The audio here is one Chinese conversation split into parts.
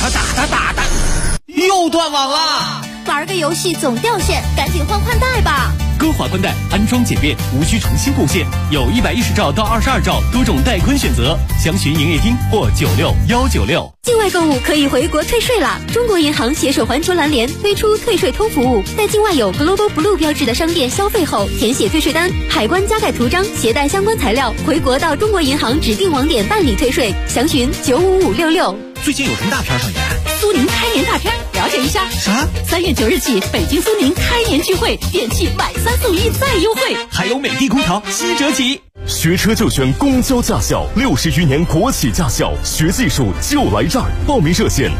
打，又断网了。 玩个游戏总掉线，赶紧换宽带吧。 歌华宽带安装简便，无需重新布线，有110兆到22兆多种带宽选择，详询营业厅或96196。 境外购物可以回国退税啦！中国银行携手环球蓝联推出退税通服务，在境外有 Global Blue 标志的商店消费后，填写退税单，海关加盖图章，携带相关材料，回国到中国银行指定网点办理退税，详询95566。 最近有什么大片上演？ 苏宁开年大片，了解一下。 啥 ？3月9日起，北京苏宁开年聚会，电器买3送1再优惠， 还有美的空调7折起。 学车就选公交驾校，60余年国企驾校，学技术就来这儿。报名热线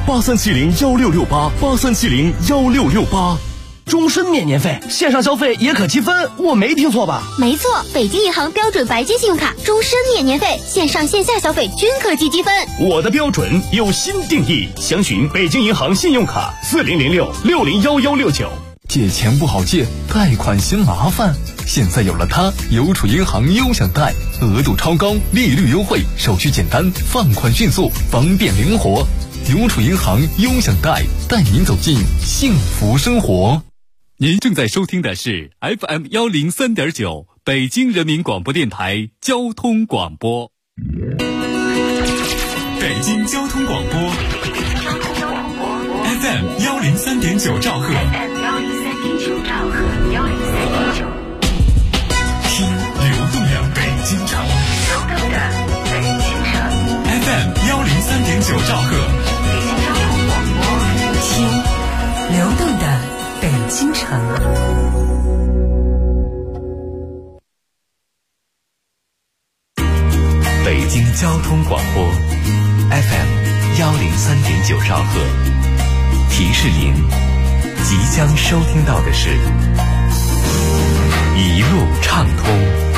83701668，83701668。 终身免年费，线上消费也可积分，我没听错吧？ 没错，北京银行标准白金信用卡终身免年费，线上线下消费均可积积分。 我的标准有新定义，详询北京银行信用卡4006601169。 借钱不好借，贷款嫌麻烦，现在有了它，邮储银行优享贷，额度超高，利率优惠，手续简单，放款迅速，方便灵活。邮储银行优享贷，带您走进幸福生活。 您正在收听的是 FM103.9 北京人民广播电台交通广播。北京交通广播 FM103.9 兆赫，听流动的北京城，FM103.9 兆赫， 听流动的北京城。 北京交通广播 FM103.9 兆赫，提示您即将收听到的是一路畅通。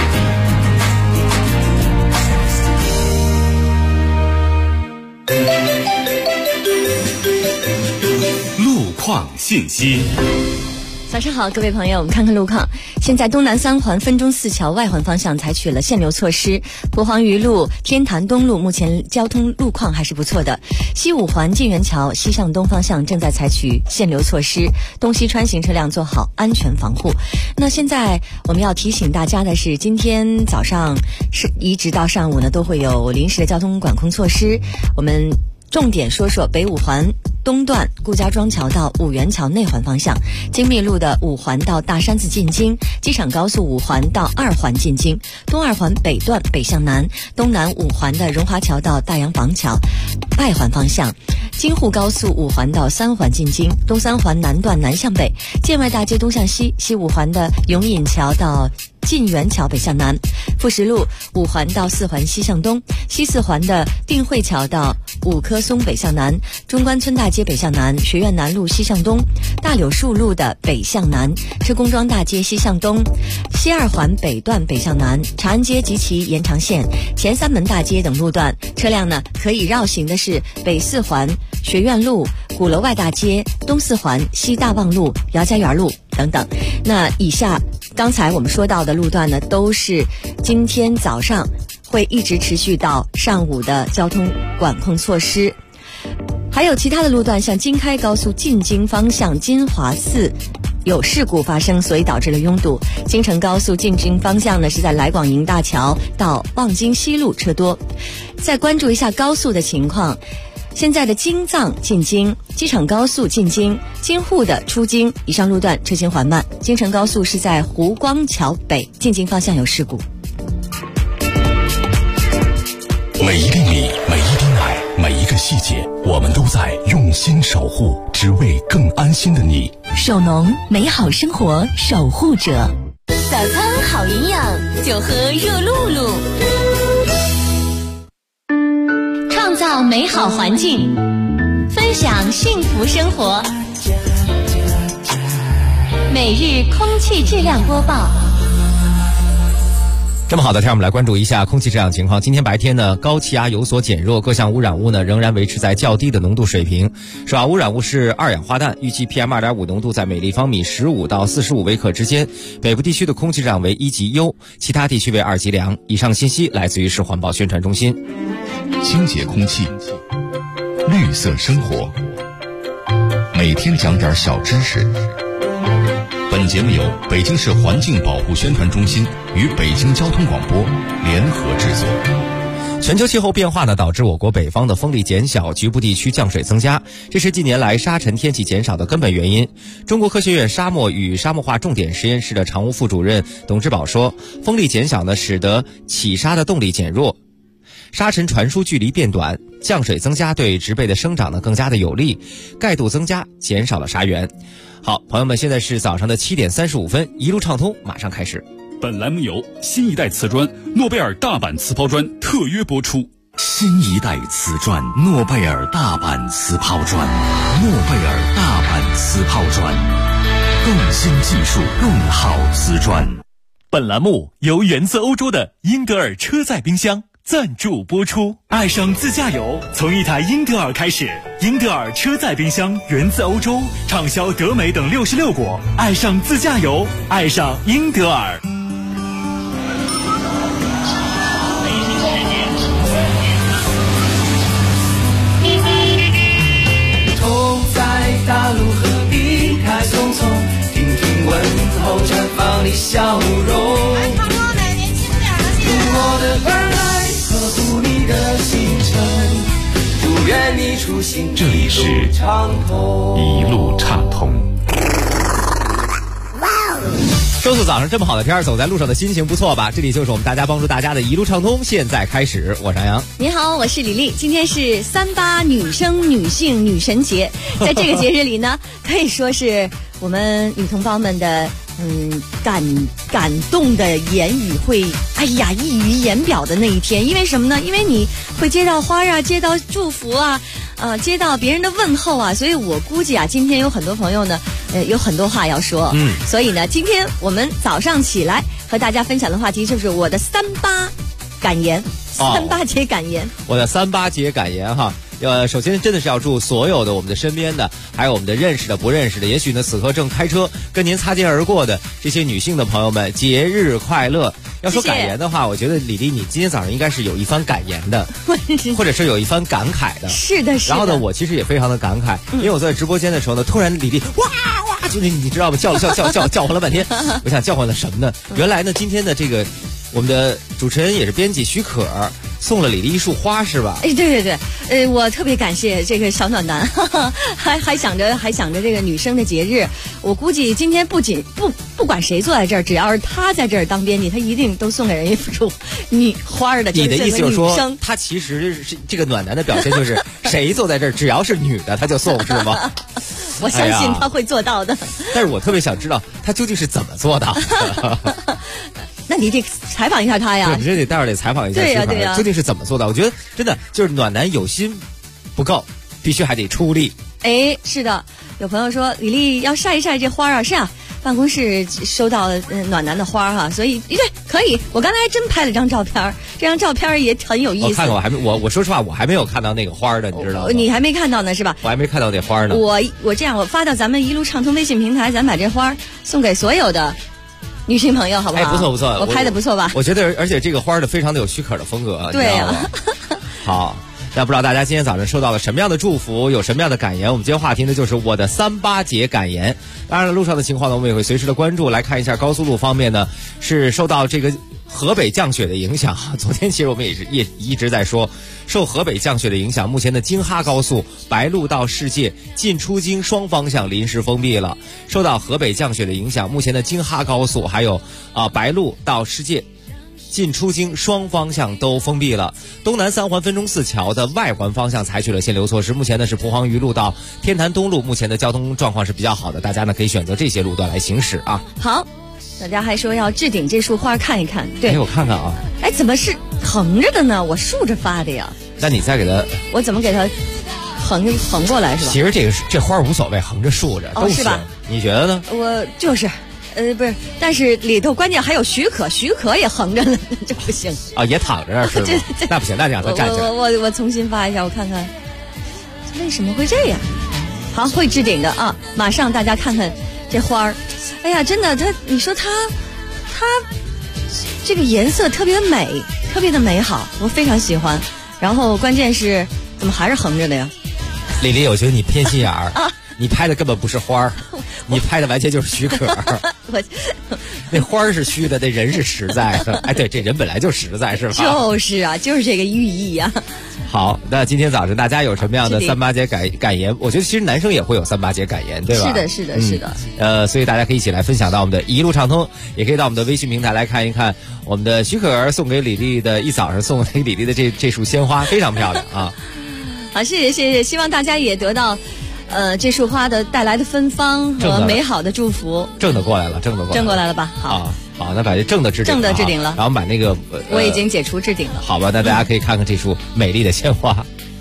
路况信息。 早上好，各位朋友，我们看看路况。现在东南3环分钟寺桥外环方向采取了限流措施，蒲黄榆路、天坛东路目前交通路况还是不错的。西5环晋源桥西向东方向正在采取限流措施，东西穿行车辆做好安全防护。那现在我们要提醒大家的是，今天早上一直到上午呢，都会有临时的交通管控措施。我们重点说说北5环东段顾家庄桥到五元桥内环方向，精密路的5环到大山子进京，机场高速5环到2环进京，东2环北段北向南，东南5环的荣华桥到大洋坊桥外环方向，京沪高速5环到3环进京，东3环南段南向北，建外大街东向西，西5环的永隐桥到晋源桥北向南，富石路5环到4环西向东，西4环的定慧桥到五棵松北向南，中关村大街北向南，学院南路西向东，大柳树路的北向南，车公庄大街西向东，西2环北段北向南，长安街及其延长线、前三门大街等路段，车辆呢可以绕行的是北4环学院路、鼓楼外大街、东4环西大望路、姚家园路等等。那以下刚才我们说到的路段呢，都是今天早上会一直持续到上午的交通管控措施。还有其他的路段，像京开高速进京方向金华寺有事故发生，所以导致了拥堵。京承高速进京方向呢，是在来广营大桥到望京西路车多。再关注一下高速的情况，现在的京藏进京、机场高速进京、京沪的出京以上路段车行缓慢。京承高速是在湖光桥北进京方向有事故。 每一粒米，每一滴奶，每一个细节，我们都在用心守护，只为更安心的你。 手农，美好生活守护者。 早餐好营养，就喝热露露。 创造美好环境，分享幸福生活。每日空气质量播报。 这么好的天，我们来关注一下空气质量情况。今天白天呢，高气压有所减弱，各项污染物呢仍然维持在较低的浓度水平。首要污染物是二氧化氮，预计 PM2.5 浓度在每立方米15到45微克之间。北部地区的空气质量为1级优，其他地区为2级良。以上信息来自于市环保宣传中心。 清洁空气，绿绿色生活，每天讲点小知识。本节目由北京市环境保护宣传中心与北京交通广播联合制作。 全球气候变化呢，导致我国北方的风力减小，局部地区降水增加，这是近年来沙尘天气减少的根本原因。中国科学院沙漠与沙漠化重点实验室的常务副主任董志宝说，风力减小呢，使得起沙的动力减弱，沙尘传输距离变短，降水增加对植被的生长呢更加的有利，盖度增加，减少了沙源。好，朋友们，现在是早上的7点35分，一路畅通马上开始。 本栏目由新一代瓷砖诺贝尔大阪瓷抛砖特约播出。 新一代瓷砖诺贝尔大阪瓷抛砖，诺贝尔大阪瓷抛砖，更新技术，更好瓷砖。 本栏目由源自欧洲的英德尔车载冰箱赞助播出。爱上自驾游，从一台英德尔开始。英德尔车载冰箱源自欧洲，畅销德美等66国。爱上自驾游，爱上英德尔。 头在大陆和地开匆匆，听听问候绽放的笑容。用我的耳来呵护你的行程，祝愿你出行这里是一路畅通。 周四早上这么好的天，走在路上的心情不错吧？这里就是我们大家帮助大家的一路畅通，现在开始，我是杨洋。 你好，我是李丽。今天是38女生女性女神节，在这个节日里呢，可以说是我们女同胞们的感动的言语会溢于言表的那一天。因为什么呢？因为你会接到花啊，接到祝福啊，接到别人的问候啊，所以我估计啊，今天有很多朋友呢，有很多话要说。所以呢，今天我们早上起来和大家分享的话题就是我的38感言，38节感言。 我的38节感言哈。首先真的是要祝所有的我们的身边的，还有我们的认识的不认识的，也许呢此刻正开车跟您擦肩而过的这些女性的朋友们，节日快乐。要说感言的话，我觉得李丽你今天早上应该是有一番感言的，或者是有一番感慨的。 是的，是的。 然后呢，我其实也非常的感慨，因为我在直播间的时候呢，突然李丽哇，就是你知道吗？叫唤了半天，我想叫唤了什么呢？原来呢，今天的这个我们的主持人也是编辑许可送了李丽一束花，是吧？ 哎，对，我特别感谢这个小暖男，还想着这个女生的节日。我估计今天不管谁坐在这儿，只要是他在这儿当编辑，他一定都送给人一束女花的。 你的意思就是说，他其实是这个暖男的表现，就是谁坐在这儿，只要是女的，他就送，是吗？ 我相信他会做到的。 但是我特别想知道他究竟是怎么做到的。 那你得采访一下他呀！ 对，你这得待会儿得采访一下， 对呀， 究竟是怎么做到？我觉得真的就是暖男有心不够，必须还得出力。 哎，是的，有朋友说李丽要晒一晒这花啊，是啊，办公室收到暖男的花哈，所以对，可以。我刚才还真拍了张照片，这张照片也很有意思。 我看看，我说实话，我还没有看到那个花的，你知道吗？ 你还没看到呢是吧？ 我还没看到那花呢。 我这样，我发到咱们一路畅通微信平台，咱把这花送给所有的女性朋友，好不好？ 哎，不错， 我拍的不错吧？ 我觉得，而且这个花的非常的有许可的风格， 对呀。 好，那不知道大家今天早上收到了什么样的祝福，有什么样的感言？我们今天话题呢，就是我的38节感言。当然了，路上的情况呢，我们也会随时的关注，来看一下高速路方面呢，是受到这个河北降雪的影响。昨天其实我们也一直在说，受河北降雪的影响，目前的京哈高速白鹿到世界进出京双方向临时封闭了。受到河北降雪的影响，目前的京哈高速还有白鹿到世界进出京双方向都封闭了。东南三环分钟寺桥的外环方向采取了限流措施。目前呢是蒲黄榆路到天坛东路，目前的交通状况是比较好的，大家呢可以选择这些路段来行驶啊。 好，大家还说要置顶这束花看一看，对， 我看看啊。 哎，怎么是横着的呢？我竖着发的呀。 那你再给它， 我怎么给它横过来是吧？ 其实这花无所谓，横着竖着都行，是吧？你觉得呢？ 我就是。不是，但是里头关键还有许可也横着呢，这不行啊，也躺着那是吗？那不行，那你让他站起来。 我重新发一下，我看看为什么会这样。好，会置顶的啊！马上大家看看这花儿，哎呀，真的，你说它这个颜色特别美，特别的美好，我非常喜欢。然后关键是怎么还是横着的呀？ 李丽，我觉得你偏心眼儿，你拍的根本不是花儿，你拍的完全就是许可。那花儿是虚的，那人是实在的。哎，对，这人本来就实在，是吧？ 就是啊，就是这个寓意啊。 好，那今天早晨大家有什么样的三八节感言？我觉得其实男生也会有三八节感言，对吧？ 是的，是的，是的。 所以大家可以一起来分享到我们的一路畅通，也可以到我们的微信平台来看一看我们的许可儿送给李丽的一早上送给李丽的这束鲜花，非常漂亮啊！ 好，谢谢，希望大家也得到这束花的带来的芬芳和美好的祝福。 正的过来了吧？ 好。 好，那把这正的置顶了，然后把那个我已经解除置顶了。 好吧，那大家可以看看这束美丽的鲜花。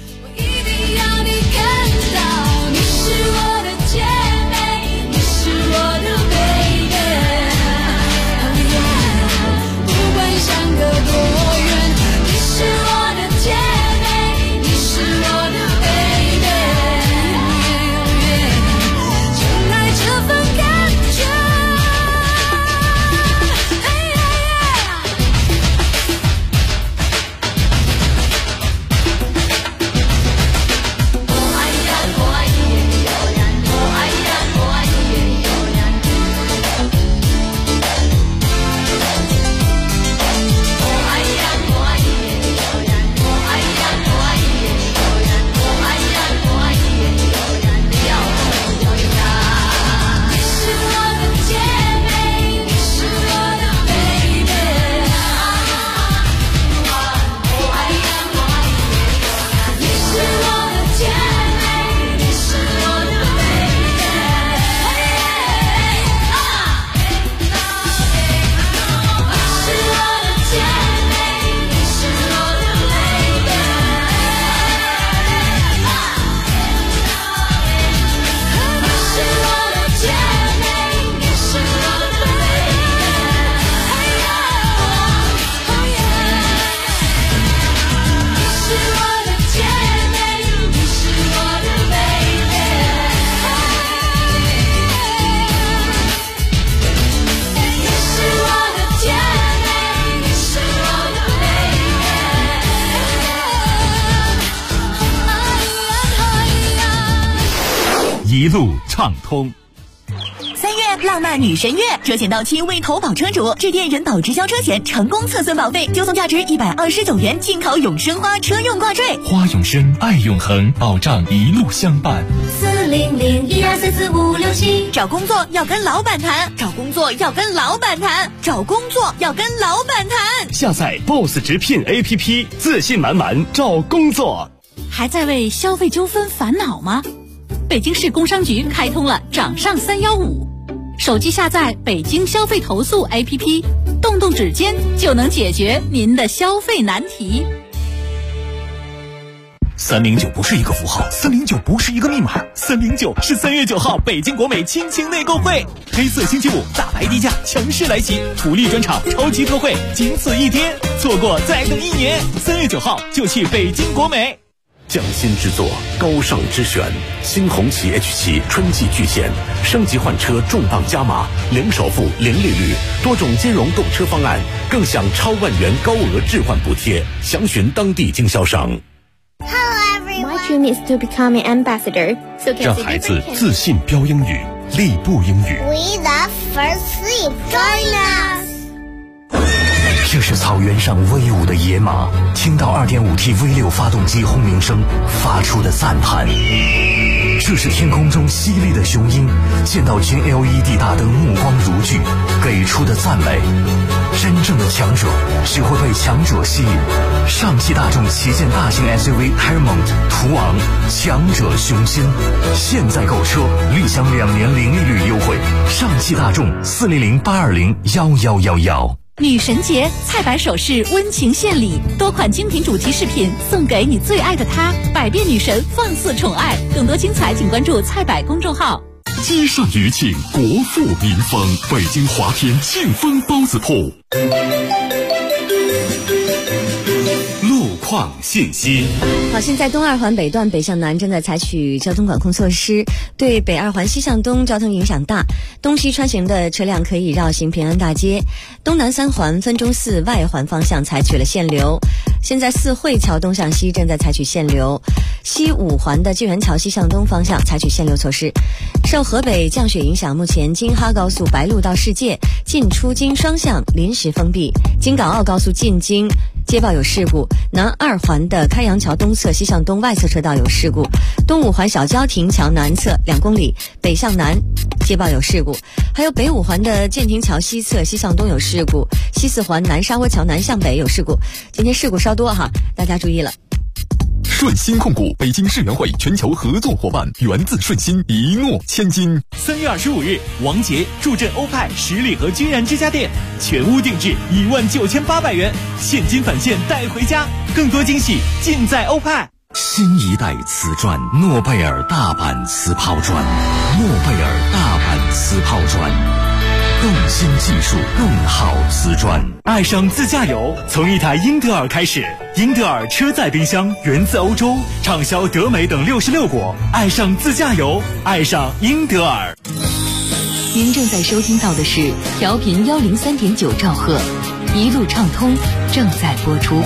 一路畅通。 3月浪漫女神月，车险到期未投保车主致电人保直销车险成功测算保费，就送价值129元进口永生花车用挂坠。 花永生，爱永恒，保障一路相伴。 400124456找工作要跟老板谈，找工作要跟老板谈，找工作要跟老板谈。 下载 BOSS 直聘 APP， 自信满满找工作。 还在为消费纠纷烦恼吗？北京市工商局开通了掌上315，手机下载北京消费投诉 APP， 动动指尖就能解决您的消费难题。 309不是一个符号，309不是一个密码，309是3月9号北京国美亲情内购会，黑色星期五大白低价强势来袭，福利专场超级特惠，仅此一天，错过再等1年。3月9号就去北京国美。 匠心之作，高尚之选，新红旗 H7 春季巨献，升级换车重磅加码，零首付零利率，多种金融购车方案，更享超万元高额置换补贴，详询当地经销商。 My dream is to become an ambassador. 让孩子自信飙英语，立步英语。 We love first sleep. Join us. 这是草原上威武的野马，听到 2.5T V6 发动机轰鸣声发出的赞叹。这是天空中犀利的雄鹰，见到全 LED 大灯目光如炬，给出的赞美。真正的强者只会被强者吸引。上汽大众旗舰大型 SUV Paramount 途昂，强者雄心。现在购车立享2年零利率优惠。上汽大众40082011111。 女神节菜百首饰温情献礼，多款精品主题饰品送给你最爱的她，百变女神放肆宠爱。更多精彩请关注菜百公众号。 积善余庆，国富民丰，北京华天庆丰包子铺。路况信息。 好，现在东二环北段北向南正在采取交通管控措施，对北二环西向东交通影响大，东西穿行的车辆可以绕行平安大街。东南三环分钟寺外环方向采取了限流，现在四惠桥东向西正在采取限流，西五环的金源桥西向东方向采取限流措施。受河北降雪影响，目前京哈高速白鹿到世界进出京双向临时封闭，京港澳高速进京接报有事故，南二环的开阳桥东侧西向东外侧车道有事故，东五环小郊亭桥南侧2公里北向南接报有事故，还有北五环的建亭桥西侧西向东有事故，西四环南沙窝桥南向北有事故。今天事故稍多哈，大家注意了。 顺鑫控股北京世园会全球合作伙伴，源自顺鑫，一诺千金。 3月25日，王杰助阵欧派十里河君然之家店，全屋定制19800元，现金返现带回家，更多惊喜尽在欧派。 新一代瓷砖，诺贝尔大阪瓷抛砖，诺贝尔大阪瓷抛砖，更新技术，更好瓷砖。 爱上自驾游，从一台英德尔开始。英德尔车载冰箱源自欧洲，畅销德美等66国。爱上自驾游，爱上英德尔。 您正在收听到的是调频103.9兆赫，一路畅通正在播出。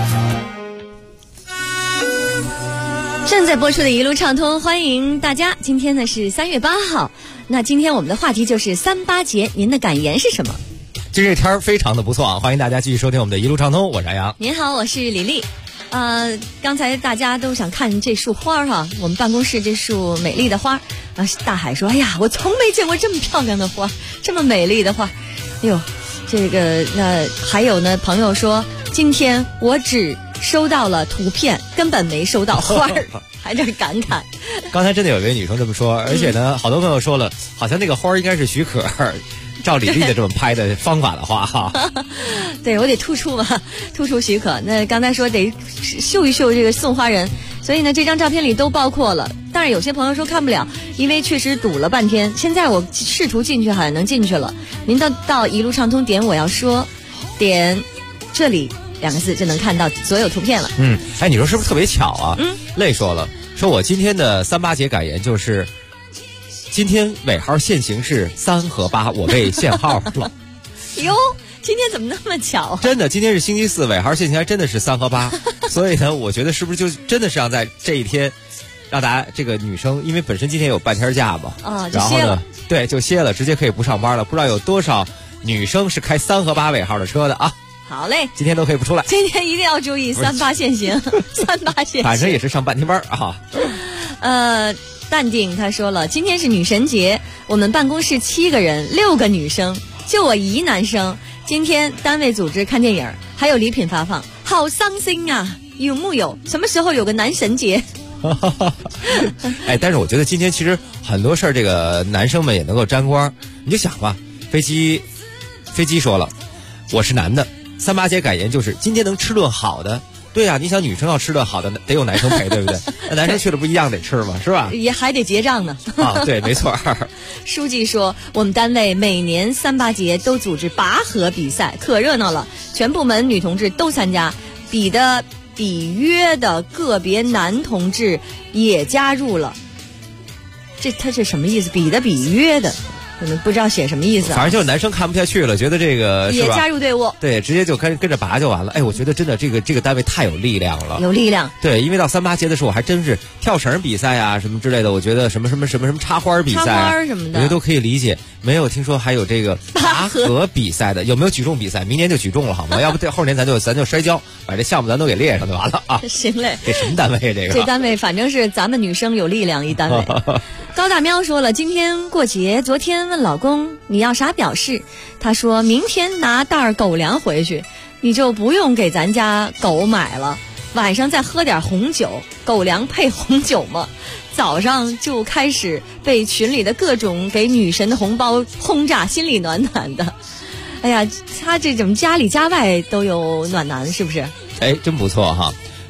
正在播出的一路畅通，欢迎大家。今天呢是3月8号，那今天我们的话题就是38节，您的感言是什么？ 今日天非常的不错啊，欢迎大家继续收听我们的一路畅通，我是安阳。 您好，我是李丽。刚才大家都想看这束花哈，我们办公室这束美丽的花。大海说：“哎呀，我从没见过这么漂亮的花，这么美丽的花。”哎呦，这个那还有呢，朋友说今天我只收到了图片，根本没收到花儿，还在感慨。 刚才真的有一位女生这么说，而且呢，好多朋友说了，好像那个花应该是许可照李丽的这么拍的方法的话哈。 对，我得突出嘛，突出许可。那刚才说得秀一秀这个送花人，所以呢这张照片里都包括了。但是有些朋友说看不了，因为确实堵了半天。现在我试图进去好像能进去了。您到一路畅通点我要说，点这里2个字就能看到所有图片了。 哎，你说是不是特别巧啊？累说了，说我今天的38节感言就是，今天尾号限行是3和8，我被限号了。 哟，今天怎么那么巧啊？ 真的，今天是星期四，尾号限行还真的是3和8，所以呢，我觉得是不是就真的是让在这一天，让大家这个女生，因为本身今天有半天假嘛， 就歇了， 然后呢，对，就歇了，直接可以不上班了。不知道有多少女生是开3和8尾号的车的啊？ 好嘞， 今天都可以不出来。 今天一定要注意38限行，38限行。 反正也是上半天班啊。 淡定他说了，今天是女神节，我们办公室7个人，6个女生，就我一男生。今天单位组织看电影，还有礼品发放，好伤心啊！有木有？什么时候有个男神节？ 哎，但是我觉得今天其实很多事儿，这个男生们也能够沾光。你就想吧，飞机说了，我是男的，38节感言就是今天能吃顿好的。对呀，你想女生要吃顿好的，得有男生陪，对不对？那男生去了不一样得吃吗？是吧？ 也还得结账呢。 啊，对，没错。 书记说，我们单位每年38节都组织拔河比赛，可热闹了，全部门女同志都参加，比约的个别男同志也加入了。他是什么意思？比约的。可能不知道写什么意思， 反正就是男生看不下去了，觉得这个也加入队伍， 对，直接就跟着拔就完了。哎，我觉得真的这个单位太有力量了， 有力量。 对，因为到38节的时候，我还真是跳绳比赛啊什么之类的，我觉得什么插花比赛、 插花什么的， 我觉得都可以理解。没有听说还有这个拔河比赛的，有没有举重比赛？明年就举重了好吗？要不后年咱就摔跤，把这项目咱都给列上就完了啊。 行嘞， 这什么单位这单位反正是咱们女生有力量一单位。高大喵说了，今天过节，昨天问老公你要啥表示，他说明天拿袋狗粮回去，你就不用给咱家狗买了，晚上再喝点红酒，狗粮配红酒嘛。早上就开始被群里的各种给女神的红包轰炸，心里暖暖的。哎呀，他这种家里家外都有暖男，是不是？ 哎，真不错哈。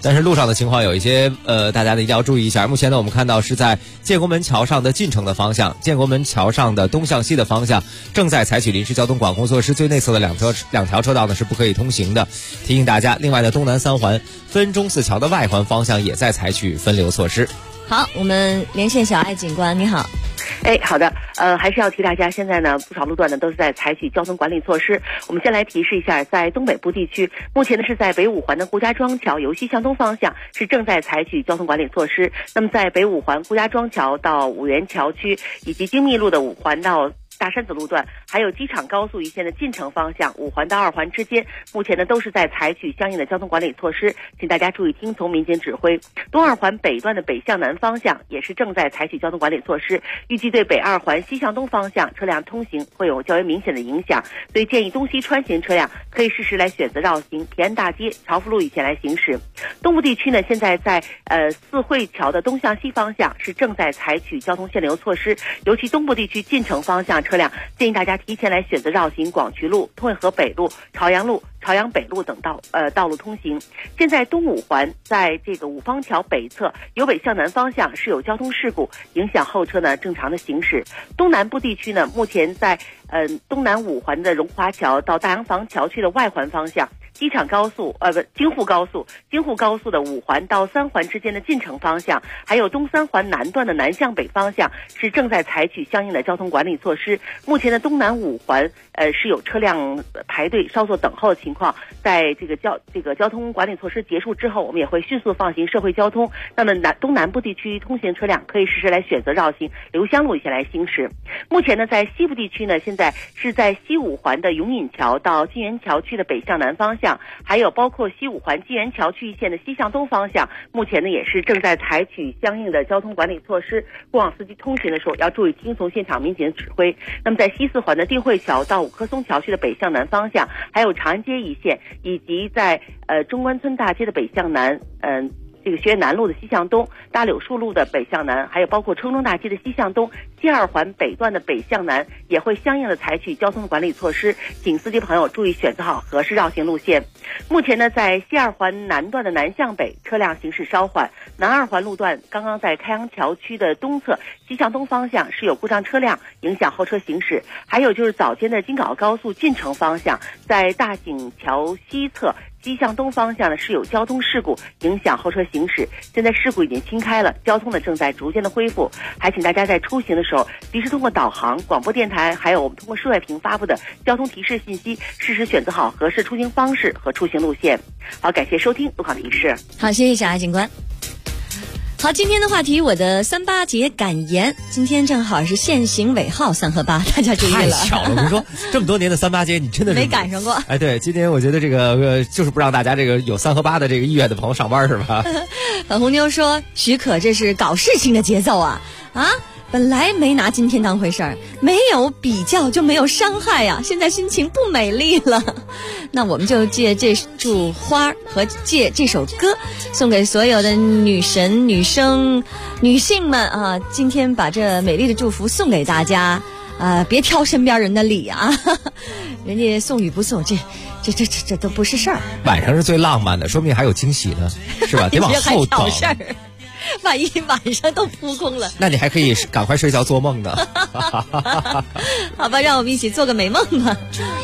但是路上的情况有一些大家一定要注意一下。目前呢，我们看到是在建国门桥上的进城的方向，建国门桥上的东向西的方向正在采取临时交通管控措施，最内侧的两条车道呢是不可以通行的，提醒大家。另外呢，东南三环分钟寺桥的外环方向也在采取分流措施。 好，我们连线小艾警官，你好。 好的，还是要提大家，现在呢不少路段呢都是在采取交通管理措施。我们先来提示一下，在东北部地区，目前呢是在北五环的顾家庄桥由西向东方向是正在采取交通管理措施。那么在北五环顾家庄桥到五原桥区以及京密路的五环到大山子路段，还有机场高速一线的进城方向5环到2环之间，目前呢都是在采取相应的交通管理措施，请大家注意听从民警指挥。东2环北段的北向南方向也是正在采取交通管理措施，预计对北2环西向东方向车辆通行会有较为明显的影响，所以建议东西穿行车辆可以适时来选择绕行平安大街、朝福路以前来行驶。东部地区呢，现在在四惠桥的东向西方向是正在采取交通限流措施，尤其东部地区进城方向车辆建议大家提前来选择绕行广渠路、通惠河北路、朝阳路、朝阳北路等道路通行。现在东5环在这个五方桥北侧由北向南方向是有交通事故，影响后车呢正常的行驶。东南部地区呢，目前在东南5环的荣华桥到大洋房桥区的外环方向，机场高速京沪高速的5环到3环之间的进城方向，还有东3环南段的南向北方向是正在采取相应的交通管理措施。目前的东南5环是有车辆排队稍作等候的情况，在这个交通管理措施结束之后，我们也会迅速放行社会交通。那么东南部地区通行车辆可以适时来选择绕行刘香路一线来行驶。目前呢，在西部地区呢，现在是在西5环的永隐桥到金源桥区的北向南方向，还有包括西5环金源桥区一线的西向东方向，目前呢也是正在采取相应的交通管理措施。过往司机通行的时候要注意听从现场民警的指挥。那么在西4环的定慧桥到五棵松桥区的北向南方向，还有长安街一线，以及在中关村大街的北向南，这个学院南路的西向东、大柳树路的北向南，还有包括冲中大街的西向东、西2环北段的北向南，也会相应的采取交通管理措施，请司机朋友注意选择好合适绕行路线。目前呢，在西2环南段的南向北车辆行驶稍缓，南2环路段刚刚在开阳桥区的东侧西向东方向是有故障车辆影响后车行驶，还有就是早间的京港澳高速进城方向，在大井桥西侧西向东方向呢是有交通事故影响后车行驶，现在事故已经清开了，交通呢正在逐渐的恢复。还请大家在出行的时候及时通过导航、广播电台，还有我们通过市外屏发布的交通提示信息，适时选择好合适出行方式和出行路线。好，感谢收听路况提示。 好，谢谢小艾警官。好，今天的话题我的3·8节感言，今天正好是限行尾号3和8，大家注意了。 太巧了，我跟你说，这么多年的3·8节，你真的是没赶上过。 哎，对，今天我觉得这个就是不让大家这个有3和8的这个意愿的朋友上班是吧？ 粉红妞说，许可这是搞事情的节奏啊！本来没拿今天当回事儿，没有比较就没有伤害呀，现在心情不美丽了。那我们就借这束花和借这首歌，送给所有的女神、女生、女性们啊！今天把这美丽的祝福送给大家啊！别挑身边人的理啊，人家送与不送，这都不是事儿。 晚上是最浪漫的，说不定还有惊喜呢，是吧？得往后等。 万一晚上都扑空了， 那你还可以赶快睡觉做梦呢。 好吧，让我们一起做个美梦吧。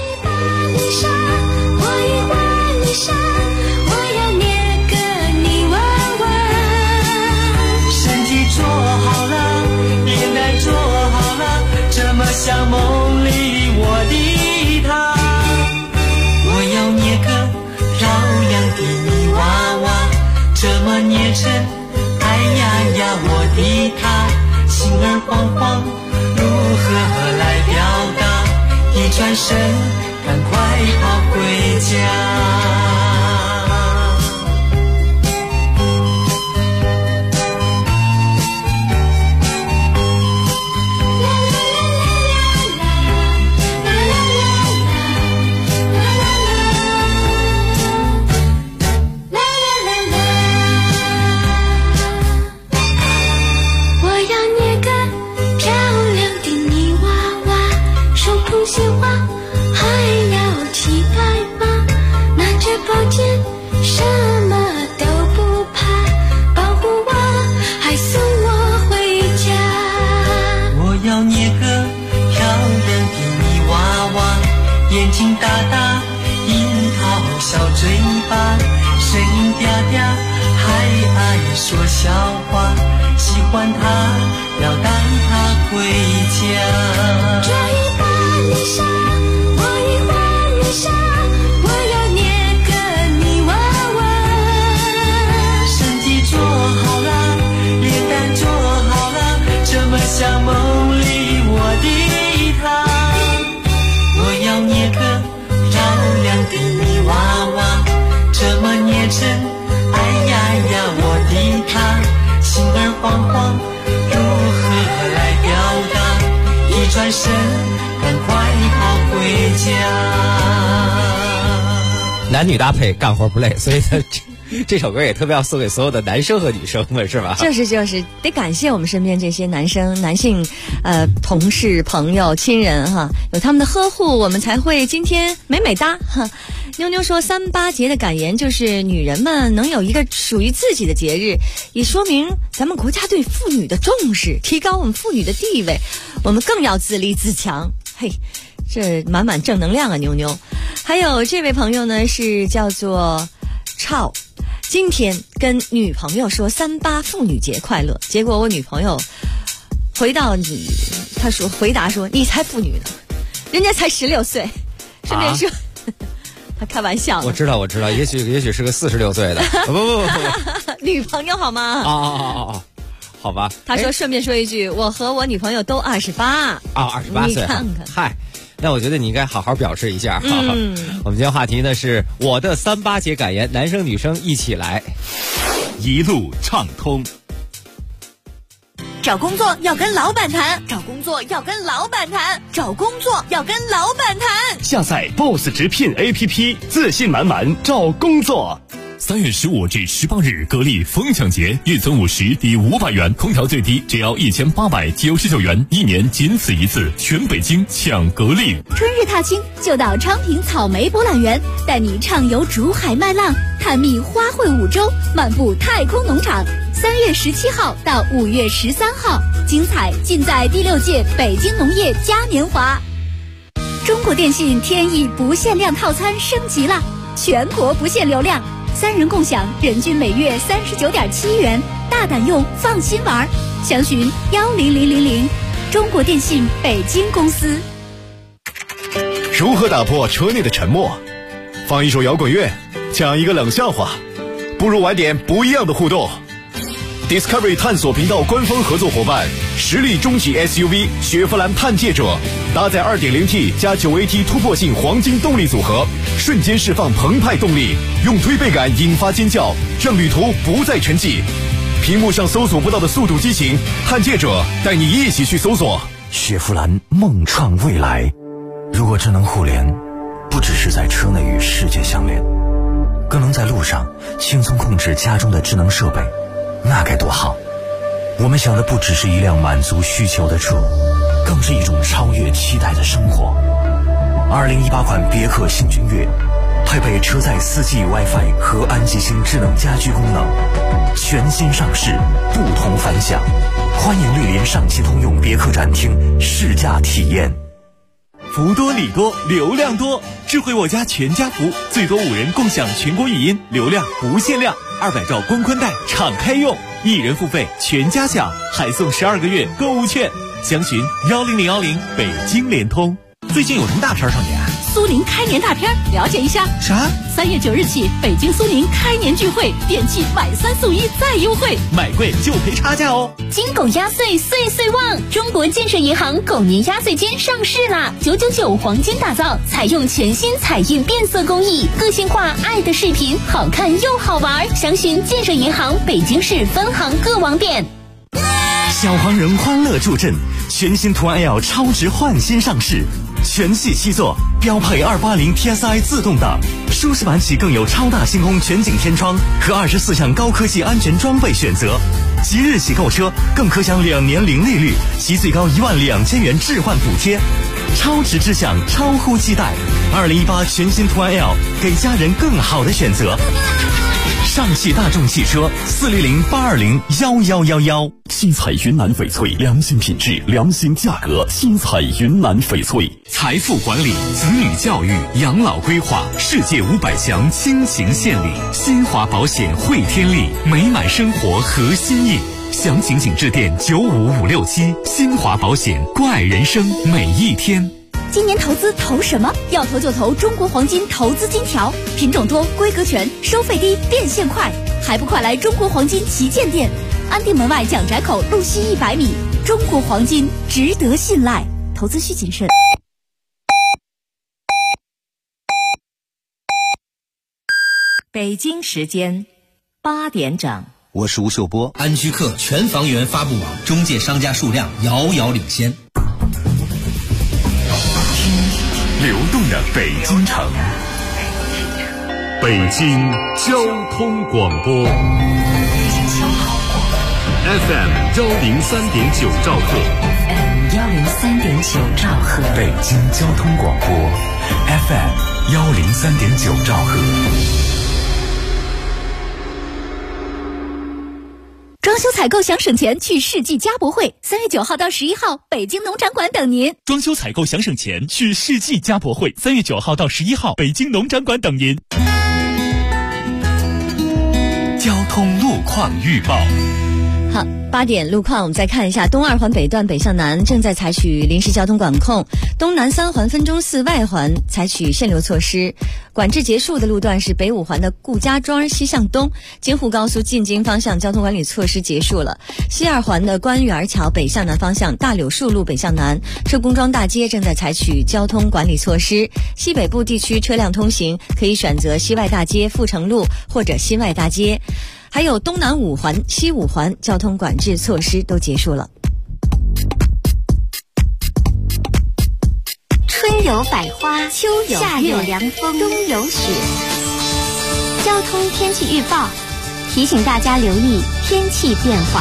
身体做好了，脸蛋做好了，这么像梦里我的他。我要捏个漂亮的泥娃娃，这么捏成哎呀呀，我的他，心儿慌慌，如何来表达？一转身，赶快跑回家。 睛大大，樱桃小嘴巴，声音嗲嗲，还爱说笑话，喜欢他要带他回家。 这一把泥沙，我一把泥沙，我要捏个泥娃娃。 身体做好了，脸蛋做好了，这么像梦里我的他。我要捏个漂亮的泥娃娃，这么捏成，哎呀呀，我的他，心儿慌慌，如何来表达？一转身，赶快跑回家。 男女搭配，干活不累，所以他这首歌也特别要送给所有的男生和女生们，是吧？ 就是得感谢我们身边这些男性同事、朋友、亲人哈，有他们的呵护，我们才会今天美哒哈。妞妞说，38节的感言就是女人们能有一个属于自己的节日，也说明咱们国家对妇女的重视，提高我们妇女的地位，我们更要自立自强。嘿，这满满正能量啊，妞妞。还有这位朋友呢，是叫做超。今天跟女朋友说38妇女节快乐，结果我女朋友回答说你才妇女呢，人家才16岁，顺便说他开玩笑。 我知道，也许是个46岁的，不， 女朋友好吗？ 哦，好吧。 他说顺便说一句，我和我女朋友都28。 28岁， 你看看， 嗨。那我觉得你应该好好表示一下。我们今天话题呢是我的38节感言，男生女生一起来， 一路畅通。 找工作要跟老板谈，找工作要跟老板谈，找工作要跟老板谈。 下载 BOSS 直聘 APP， 自信满满找工作。 3月15至18日，格力疯抢节，月存50抵500元，空调最低只要1899元，1年仅此一次，全北京抢格力。 春日踏青就到昌平草莓博览园，带你畅游竹海麦浪，探秘花卉五洲，漫步太空农场。3月17号到5月13号，精彩尽在第6届北京农业嘉年华。中国电信天翼不限量套餐升级了，全国不限流量，3人共享，人均每月39.7元，大胆用，放心玩。详询10000，中国电信北京公司。 如何打破车内的沉默？放一首摇滚乐，讲一个冷笑话，不如玩点不一样的互动。Discovery 探索频道官方合作伙伴，实力中级 SUV 雪佛兰探界者，搭载 2.0T 加 9AT 突破性黄金动力组合，瞬间释放澎湃动力，用推背感引发尖叫，让旅途不再沉寂。屏幕上搜索不到的速度激情，探界者带你一起去搜索。 雪佛兰梦创未来，如果智能互联不只是在车内与世界相连，更能在路上轻松控制家中的智能设备，那该多好。我们想的不只是一辆满足需求的车，更是一种超越期待的生活。2018款别克新君越配备车载 4G WiFi 和安吉星智能家居功能，全新上市，不同凡响。欢迎莅临上汽通用别克展厅试驾体验。 福多礼多，流量多，智慧我家全家福，最多5人共享全国语音，流量不限量，200兆光宽带敞开用，1人付费全家享，还送12个月购物券。详询10010，北京联通。最近有什么大片上演？ 苏宁开年大片，了解一下。 啥 ？3月9日起，北京苏宁开年聚会，电器买3送1再优惠， 买贵就赔差价哦。 金狗压岁岁岁旺，中国建设银行狗年压岁金上市啦！999黄金打造，采用全新彩印变色工艺，个性化爱的视频，好看又好玩。详询建设银行北京市分行各网点。 小黄人欢乐助阵，全新途安 L 超值换新上市，全系7座，标配280 TSI 自动挡，舒适版起更有超大星空全景天窗和24项高科技安全装备选择。即日起购车更可享2年零利率及最高12000元置换补贴。 超值之享，超乎期待。2018全新途安 L， 给家人更好的选择。上汽大众汽车400-820-1111。 新彩云南翡翠，良心品质，良心价格。新彩云南翡翠。 财富管理、子女教育、养老规划，世界500强倾情献礼。新华保险汇天利，美满生活核心印。详情请致电95567。新华保险，关爱人生每一天。 今年投资投什么？要投就投中国黄金投资金条，品种多，规格全，收费低，变现快，还不快来中国黄金旗舰店，安定门外蒋宅口路西100米。中国黄金值得信赖，投资需谨慎。 北京时间8点整。 我是吴秀波。 安居客全房源发布网中介商家数量遥遥领先。 流动的北京城，北京交通广播 FM 103.9兆赫， 103.9兆赫， 北京交通广播 FM 103.9兆赫。 装修采购想省钱，去世纪家博会，3月9号到11号，北京农展馆等您。 装修采购想省钱，去世纪家博会，3月9号到11号，北京农展馆等您。 交通路况预报。 好，8点路况，我们再看一下东2环北段北向南正在采取临时交通管控，东南3环分钟寺外环采取限流措施。管制结束的路段是北5环的顾家庄西向东，京沪高速进京方向交通管理措施结束了。西2环的官园桥北向南方向大柳树路北向南车公庄大街正在采取交通管理措施，西北部地区车辆通行可以选择西外大街、阜成路或者新外大街。还有东南5环、西5环交通管制措施都结束了。 春有百花，秋有夏有凉风，冬有雪。交通天气预报提醒大家留意天气变化。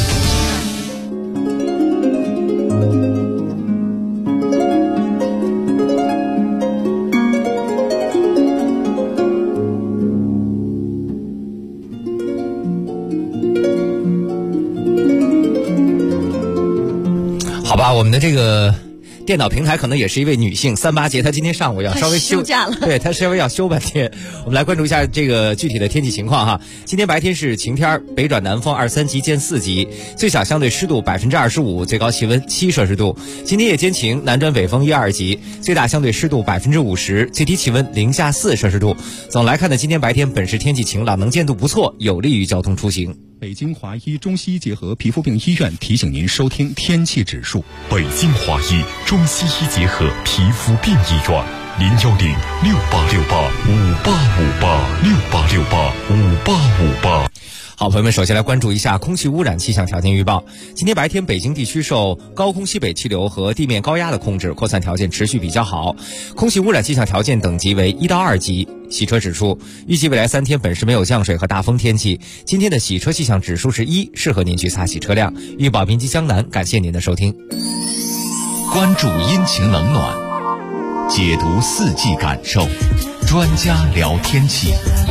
好吧，我们的这个电脑平台可能也是一位女性，38节，她今天上午要稍微休假了， 对，她稍微要休半天。我们来关注一下这个具体的天气情况哈。今天白天是晴天，北转南风2、3级见4级，最小相对湿度25%，最高气温7摄氏度。今天夜间晴，南转北风1、2级，最大相对湿度50%，最低气温零下4摄氏度。总来看呢，今天白天本市天气晴朗，能见度不错，有利于交通出行。 北京华医中西医结合皮肤病医院提醒您收听天气指数。 北京华医中西医结合皮肤病医院，010-6868-5858，6868-5858。 好，朋友们，首先来关注一下空气污染气象条件预报。今天白天，北京地区受高空西北气流和地面高压的控制，扩散条件持续比较好，空气污染气象条件等级为1到2级。洗车指数预计未来3天本市没有降水和大风天气。今天的洗车气象指数是1，适合您去擦洗车辆。预报评级江南，感谢您的收听。 关注阴晴冷暖，解读四季感受，专家聊天气。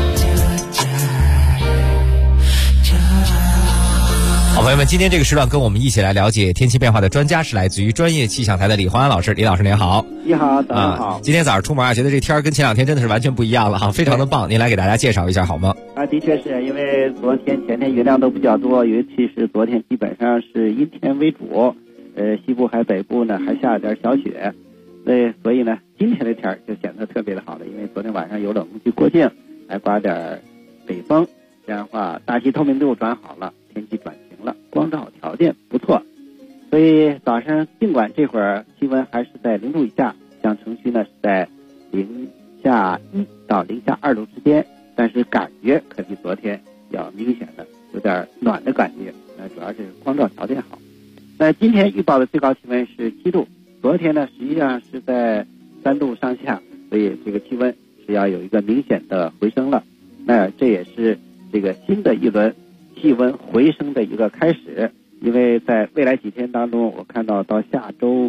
好，朋友们，今天这个时段跟我们一起来了解天气变化的专家是来自于专业气象台的李焕安老师。李老师您好。 你好，早上好。 今天早上出门觉得这天跟前2天真的是完全不一样了哈，非常的棒。您来给大家介绍一下好吗？ 的确是因为昨天前天云量都比较多，尤其是昨天基本上是阴天为主，西部还北部呢还下了点小雪，所以呢今天的天就显得特别的好了，因为昨天晚上有冷空气过境，还刮点北风，这样的话大气透明度转好了，天气转晴了，光照条件不错，所以早上尽管这会儿气温还是在0度以下，像城区呢是在零下1到零下2度之间，但是感觉可比昨天要明显的有点暖的感觉，主要是光照条件好。那今天预报的最高气温是7度，昨天呢实际上是在3度上下，所以这个气温是要有一个明显的回升了。那这也是这个新的一轮气温回升的一个开始，因为在未来几天当中，我看到下周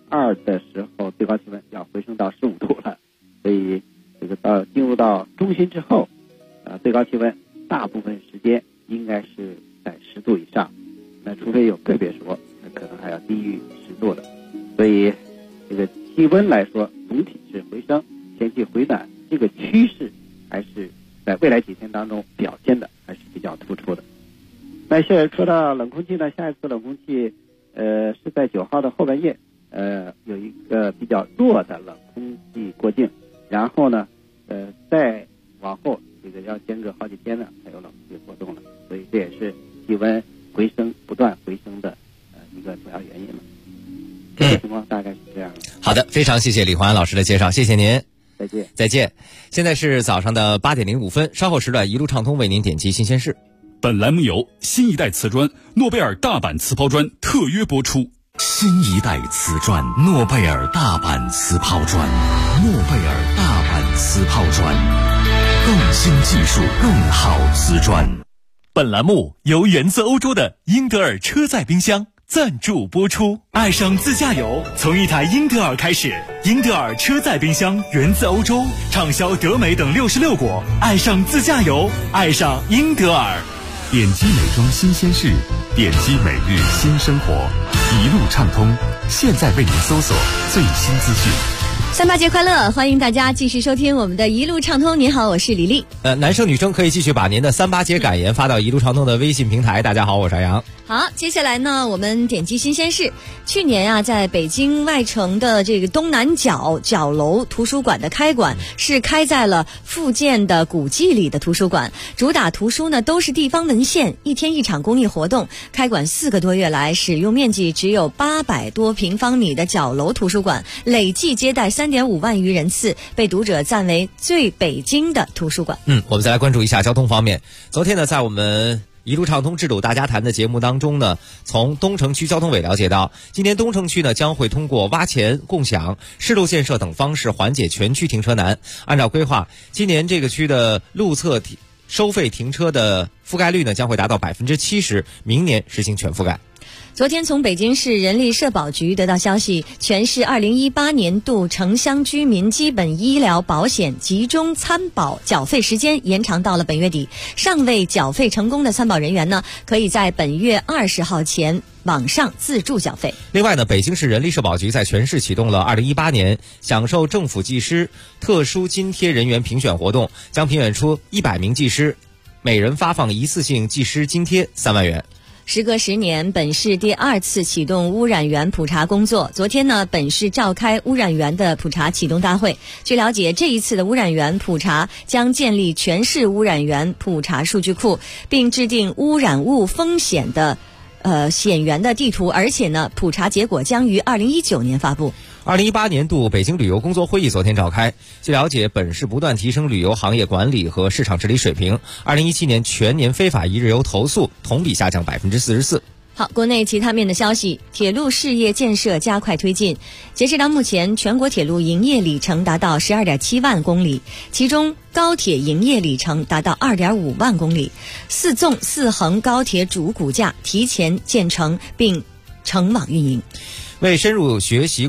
2的时候，最高气温要回升到15度了。所以这个进入到中旬之后，最高气温大部分时间应该是在10度以上，那除非有个别说，那可能还要低于10度的。所以这个气温来说，总体是回升，天气回暖，这个趋势还是在未来几天当中表现的还是比较突出的。那现在说到冷空气呢，下一次冷空气是在9号的后半夜，有一个比较弱的冷空气过境，然后呢再往后这个要间隔好几天呢才有冷空气活动了，所以这也是气温回升不断回升的一个主要原因了。这个情况大概是这样的。 好的，非常谢谢李焕安老师的介绍，谢谢您。 再见。 再见。现在是早上的8点05分，稍后时段一路畅通为您点击新鲜事。 本栏目由新一代瓷砖诺贝尔大阪瓷抛砖特约播出。 新一代瓷砖诺贝尔大阪瓷抛砖，诺贝尔大阪瓷抛砖，更新技术，更好瓷砖。 本栏目由源自欧洲的英德尔车载冰箱赞助播出。爱上自驾游，从一台英德尔开始。英德尔车载冰箱源自欧洲，畅销德美等66国。爱上自驾游，爱上英德尔。 点击美妆新鲜事，点击每日新生活，一路畅通。现在为您搜索最新资讯。 38节快乐，欢迎大家继续收听我们的一路畅通。您好，我是李丽。 男生女生可以继续把您的38节感言发到一路畅通的微信平台。大家好，我是杨。 好，接下来呢，我们点击新鲜事。去年啊，在北京外城的这个东南角角楼图书馆的开馆是开在了附建的古迹里的图书馆，主打图书呢都是地方文献，一天一场公益活动。开馆4个多月来，使用面积只有800多平方米的角楼图书馆，累计接待3.5万余人次，被读者赞为最北京的图书馆。 我们再来关注一下交通方面。昨天呢，在我们一路畅通智堵大家谈的节目当中呢，从东城区交通委了解到，今年东城区呢将会通过挖钱、共享、适路建设等方式缓解全区停车难。按照规划，今年这个区的路侧收费停车的覆盖率呢将会达到70%，明年实行全覆盖。 昨天从北京市人力社保局得到消息，全市2018年度城乡居民基本医疗保险集中参保缴费时间延长到了本月底，尚未缴费成功的参保人员呢，可以在本月20号前网上自助缴费。 另外呢，北京市人力社保局在全市启动了2018年享受政府技师特殊津贴人员评选活动，将评选出100名技师，每人发放一次性技师津贴3万元。 时隔10年，本市第2次启动污染源普查工作。昨天呢，本市召开污染源的普查启动大会。据了解，这一次的污染源普查将建立全市污染源普查数据库，并制定污染物风险的险源的地图，而且呢，普查结果将于2019年发布。 2018年度北京旅游工作会议昨天召开。据了解，本市不断提升旅游行业管理和市场治理水平。2017年全年非法一日游投诉同比下降44%。 好，国内其他面的消息，铁路事业建设加快推进。截止到目前，全国铁路营业里程达到12.7万公里，其中高铁营业里程达到2.5万公里。4纵4横高铁主骨架提前建成并成网运营。 为深入学习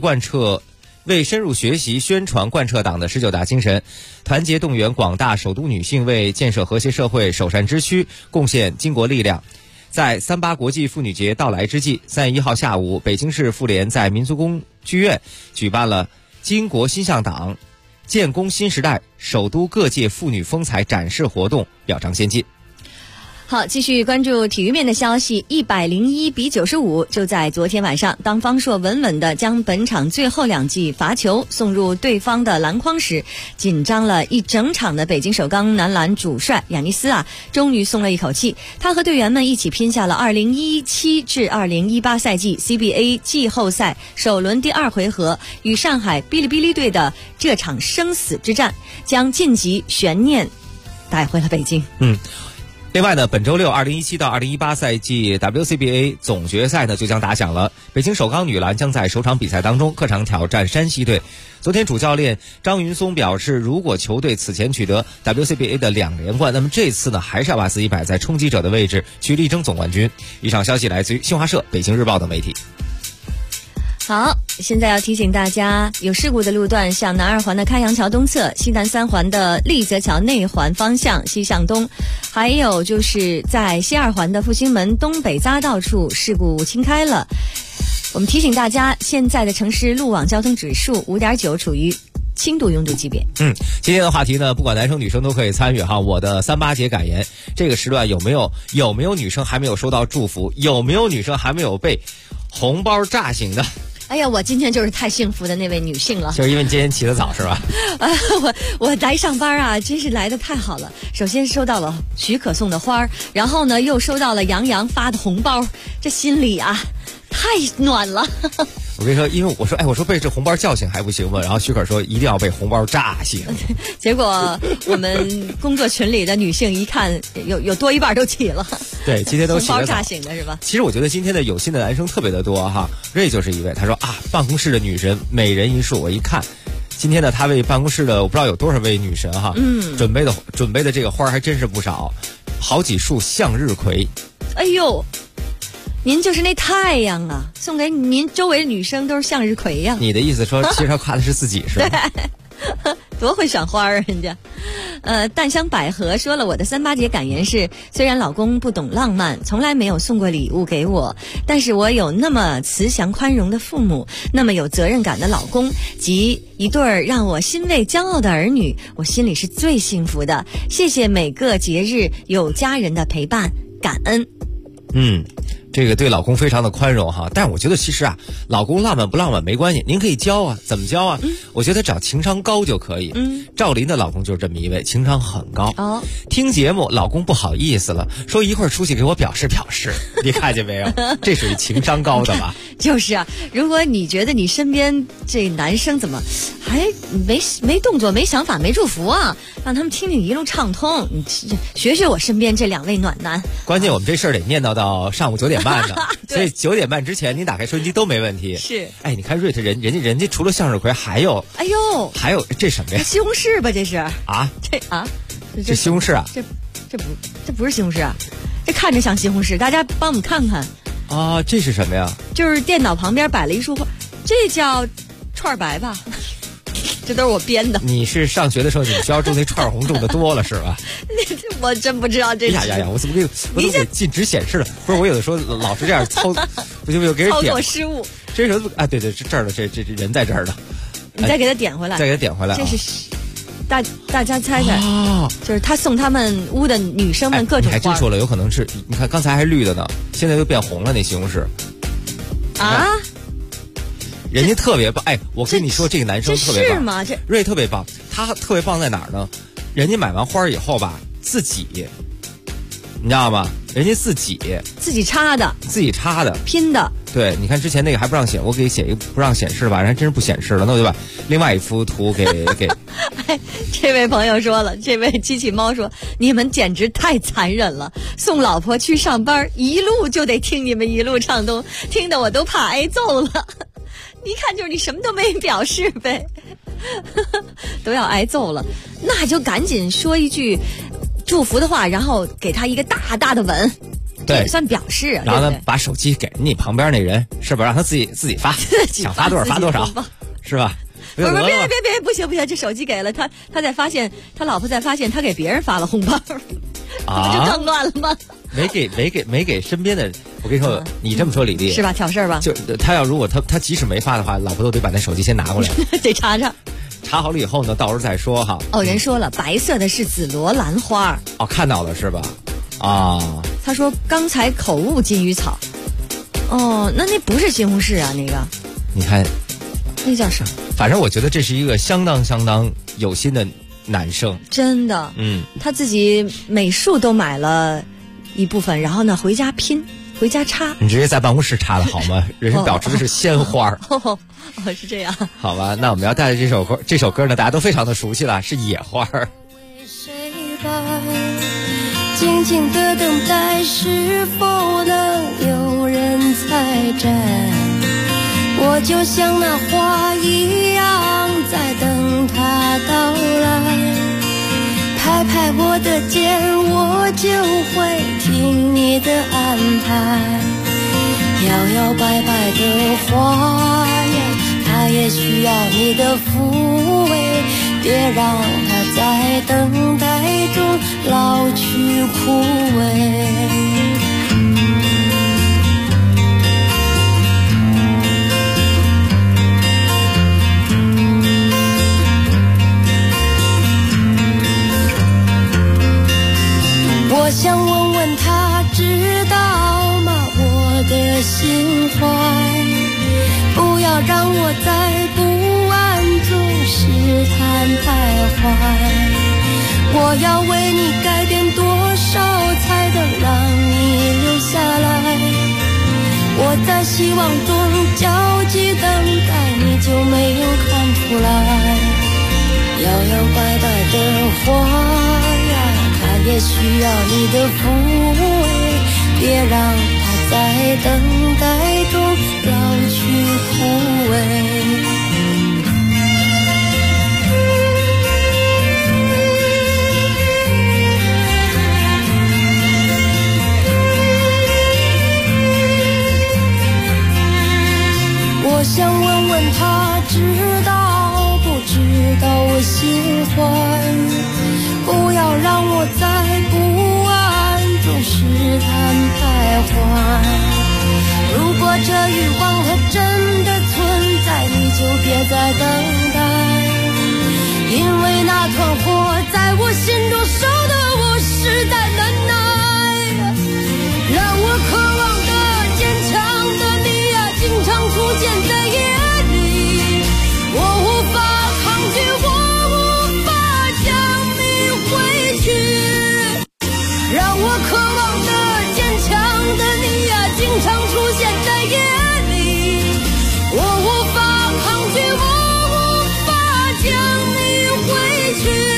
宣传贯彻党的19大精神，团结动员广大首都女性为建设和谐社会首善之区贡献巾帼力量。在38国际妇女节到来之际，3月1号下午，北京市妇联在民族宫剧院举办了巾帼心向党、建功新时代首都各界妇女风采展示活动，表彰先进。 好，继续关注体育面的消息。101比95，就在昨天晚上，当方硕稳稳地将本场最后2记罚球送入对方的篮筐时，紧张了一整场的北京首钢男篮主帅亚尼斯啊，终于松了一口气。他和队员们一起拼下了2017至2018赛季 CBA 季后赛首轮第2回合与上海哔哩哔哩队的这场生死之战，将晋级悬念带回了北京。 另外呢，本周六2017到2018赛季 WCBA 总决赛呢就将打响了。北京首钢女篮将在首场比赛当中客场挑战山西队。昨天主教练张云松表示，如果球队此前取得 WCBA 的2连冠，那么这次呢还是要把自己摆在冲击者的位置，去力争总冠军。以上消息来自于新华社、北京日报等媒体。 好，现在要提醒大家，有事故的路段，像南二环的开阳桥东侧、西南三环的立泽桥内环方向西向东，还有就是在西二环的复兴门东北匝道处事故清开了。我们提醒大家，现在的城市路网交通指数5.9，处于轻度拥堵级别。 今天的话题呢，不管男生女生都可以参与哈。我的3·8节感言，这个时段有没有女生还没有收到祝福？有没有女生还没有被红包炸醒的？ 哎呀，我今天就是太幸福的那位女性了， 就是因为今天起得早是吧？ 我来上班啊，真是来得太好了。首先收到了许可送的花，然后呢又收到了杨洋发的红包，这心里啊太暖了。 我跟你说，因为我说被这红包叫醒还不行吗？然后许可说一定要被红包炸醒。 结果我们工作群里的女性一看，有多一半都起了。 对，今天都起了。 红包炸醒的是吧？ 其实我觉得今天的有心的男生特别的多哈。瑞就是一位，他说啊，办公室的女神每人一束。我一看，今天呢，他为办公室的我不知道有多少位女神哈，准备的这个花还真是不少，好几束向日葵。 哎呦！您就是那太阳啊，送给您周围的女生都是向日葵呀。 你的意思说，其实他夸的是自己是吧？ 对，多会选花啊，人家。淡香百合说了，我的3·8节感言是：虽然老公不懂浪漫，从来没有送过礼物给我，但是我有那么慈祥宽容的父母，那么有责任感的老公，及一对让我欣慰骄傲的儿女，我心里是最幸福的。谢谢每个节日有家人的陪伴，感恩。 这个对老公非常的宽容哈，但是我觉得其实啊，老公浪漫不浪漫没关系，您可以教啊，怎么教啊？我觉得只要情商高就可以。赵琳的老公就是这么一位，情商很高。听节目，老公不好意思了，说一会儿出去给我表示表示，你看见没有？这属于情商高的吧？ 就是啊，如果你觉得你身边这男生怎么还没动作、没想法、没祝福啊，让他们听听一路畅通，你学学我身边这2位暖男。 关键我们这事儿得念叨到上午9点半呢，所以9点半之前您打开收音机都没问题。 是， 哎，你看瑞特人家除了向日葵还有， 哎呦， 还有这什么呀？ 西红柿吧，这是啊？这西红柿啊？ 这不是西红柿啊？这看着像西红柿，大家帮我们看看啊，这是什么呀？ 就是电脑旁边摆了一束花，这叫串白吧？这都是我编的。 你是上学的时候你们学校种那串红种的多了是吧？ 我真不知道这是。 呀！我怎么给禁止显示了？不是，我有的时候老是这样不就给人点操作失误。 这时候啊，对，这儿了，这人在这儿了。 你再给他点回来。 再给他点回来。 这是大家猜猜，就是他送他们屋的女生们各种花。 你还真说了，有可能是你看刚才还绿的呢，现在又变红了那西红柿。啊？人家特别棒，哎，我跟你说，这个男生特别棒。 是吗？ 瑞特别棒，他特别棒在哪儿呢？人家买完花以后吧，自己，你知道吗？人家自己插的，拼的。 对，你看之前那个还不让显，我给写一个不让显示吧，人还真是不显示了，那我就把另外一幅图给。 哎，这位朋友说了，这位机器猫说，你们简直太残忍了，送老婆去上班，一路就得听你们一路畅通，听得我都怕挨揍了。一看就是你什么都没表示呗，都要挨揍了，那就赶紧说一句祝福的话，然后给他一个大大的吻， 对， 也算表示。 然后呢，把手机给你旁边那人，是不是让他自己发，想发多少发多少，是吧？ 别，不行，这手机给了他，他老婆再发现他给别人发了红包，不就更乱了吗？ 没给身边的人。我跟你说，你这么说李丽是吧？挑事儿吧？ 就他要如果他即使没发的话，老婆都得把那手机先拿过来， 得查好了以后呢，到时候再说哈。 哦，人说了，白色的是紫罗兰花。 哦，看到了是吧？啊， 他说刚才口误金鱼草。哦，那不是西红柿啊，那个。 你看， 那叫什么？ 反正我觉得这是一个相当有心的男生， 真的。他自己美术都买了一部分，然后呢回家拼。回家插， 你直接在办公室插的好吗？人家表示的是鲜花。 是这样。 好吧，那我们要带的这首歌呢，大家都非常的熟悉了，是野花。 静静的等待，是否能有人采摘？我就像那花一样，在等它到来。拍拍我的肩，我就会听你的安排。摇摇摆摆的花你的抚慰，别让它在等待中老去枯萎。我想问问他知道吗我的心怀，不要让我在不安中试探徘徊，我要为你改变多少才能让你留下来，我在希望中焦急等待，你就没有看出来，摇摇摆摆的花也需要你的抚慰，别让它在等待中老去枯萎。我想问问他知道不知道我心怀，不要让我在不安中试探徘徊，如果这欲望它真的存在，你就别再等待，因为那团火在我心中烧得我实在难耐，让我渴望的坚强的你啊，经常出现在夜里，我无法抗拒，我无法将你回去，让我渴望的坚强的你啊，经常出现在夜里，我无法抗拒，我无法将你回去。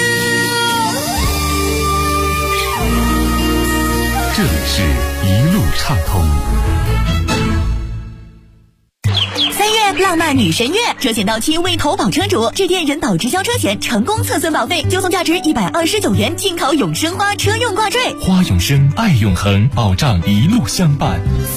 这里是一路畅通。 浪漫女神月，车险到期未投保车主致电人保直销车险成功测算保费，就送价值129元进口永生花车用挂坠。 花永生，爱永恒，保障一路相伴。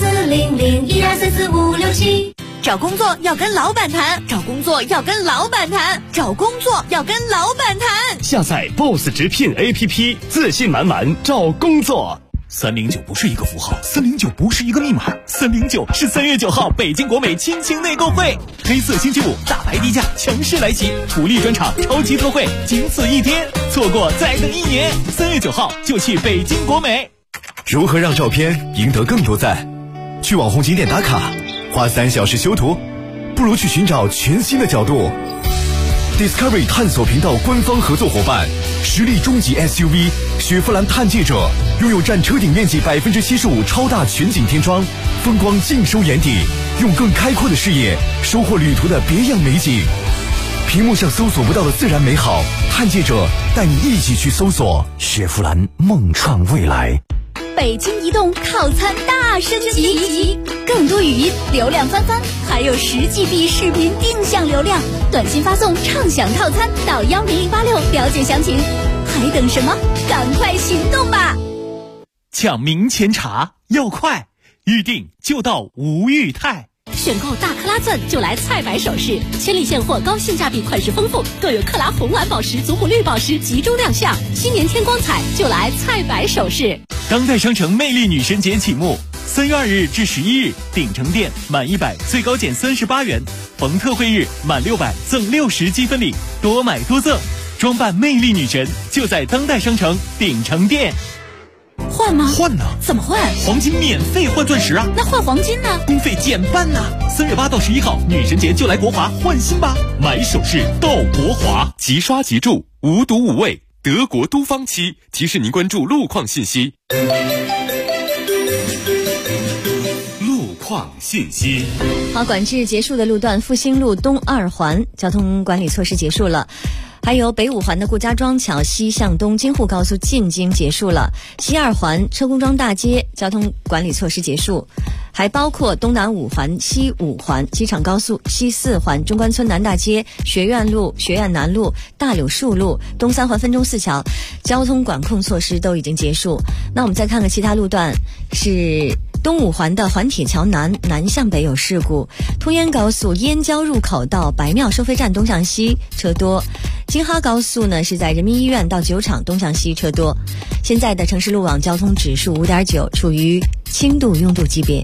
400-1234567。 找工作要跟老板谈，找工作要跟老板谈，找工作要跟老板谈。 下载 BOSS 直聘 APP， 自信满满找工作。 309不是一个符号，309不是一个密码，309是3月9号北京国美亲情内购会，黑色星期五大牌低价强势来袭，福利专场超级特惠，仅此一天，错过再等1年。3月9号就去北京国美。 如何让照片赢得更多赞？去网红景点打卡，花3小时修图，不如去寻找全新的角度。Discovery 探索频道官方合作伙伴，实力中级 SUV 雪佛兰探界者，拥有占车顶面积75%超大全景天窗，风光尽收眼底，用更开阔的视野收获旅途的别样美景。屏幕上搜索不到的自然美好，探界者带你一起去搜索。 雪佛兰梦创未来。 北京移动套餐大升级，更多语音流量翻番，还有10GB 视频定向流量，短信发送畅享套餐到10086了解详情，还等什么？赶快行动吧！ 抢明前茶要快，预定就到吴裕泰。 选购大克拉钻就来菜百首饰，千里现货，高性价比，款式丰富，更有克拉红蓝宝石、祖母绿宝石集中亮相。新年添光彩，就来菜百首饰。 当代商城魅力女神节启幕，3月2日至11日，鼎城店满100最高减38元，逢特惠日满600赠60积分礼，多买多赠，装扮魅力女神就在当代商城鼎城店。 换吗？ 换呢？ 怎么换？ 黄金免费换钻石啊！ 那换黄金呢？ 工费减半呢！3月8到11号，女神节就来国华换新吧！买首饰到国华， 即刷即住，无毒无味，德国都方漆。提示您关注路况信息。 路况信息。 好，管制结束的路段，复兴路东2环交通管理措施结束了。还有北5环的顾家庄桥西向东京沪高速进京结束了，西2环车公庄大街交通管理措施结束，还包括东南5环、西5环、机场高速、西4环、中关村南大街、学院路、学院南路、大柳树路、东3环分钟寺桥，交通管控措施都已经结束。那我们再看看其他路段，是东五环的环铁桥南向北有事故，通燕高速燕郊入口到白庙收费站东向西车多，京哈高速呢是在人民医院到酒厂东向西车多。现在的城市路网交通指数5.9，处于轻度拥堵级别。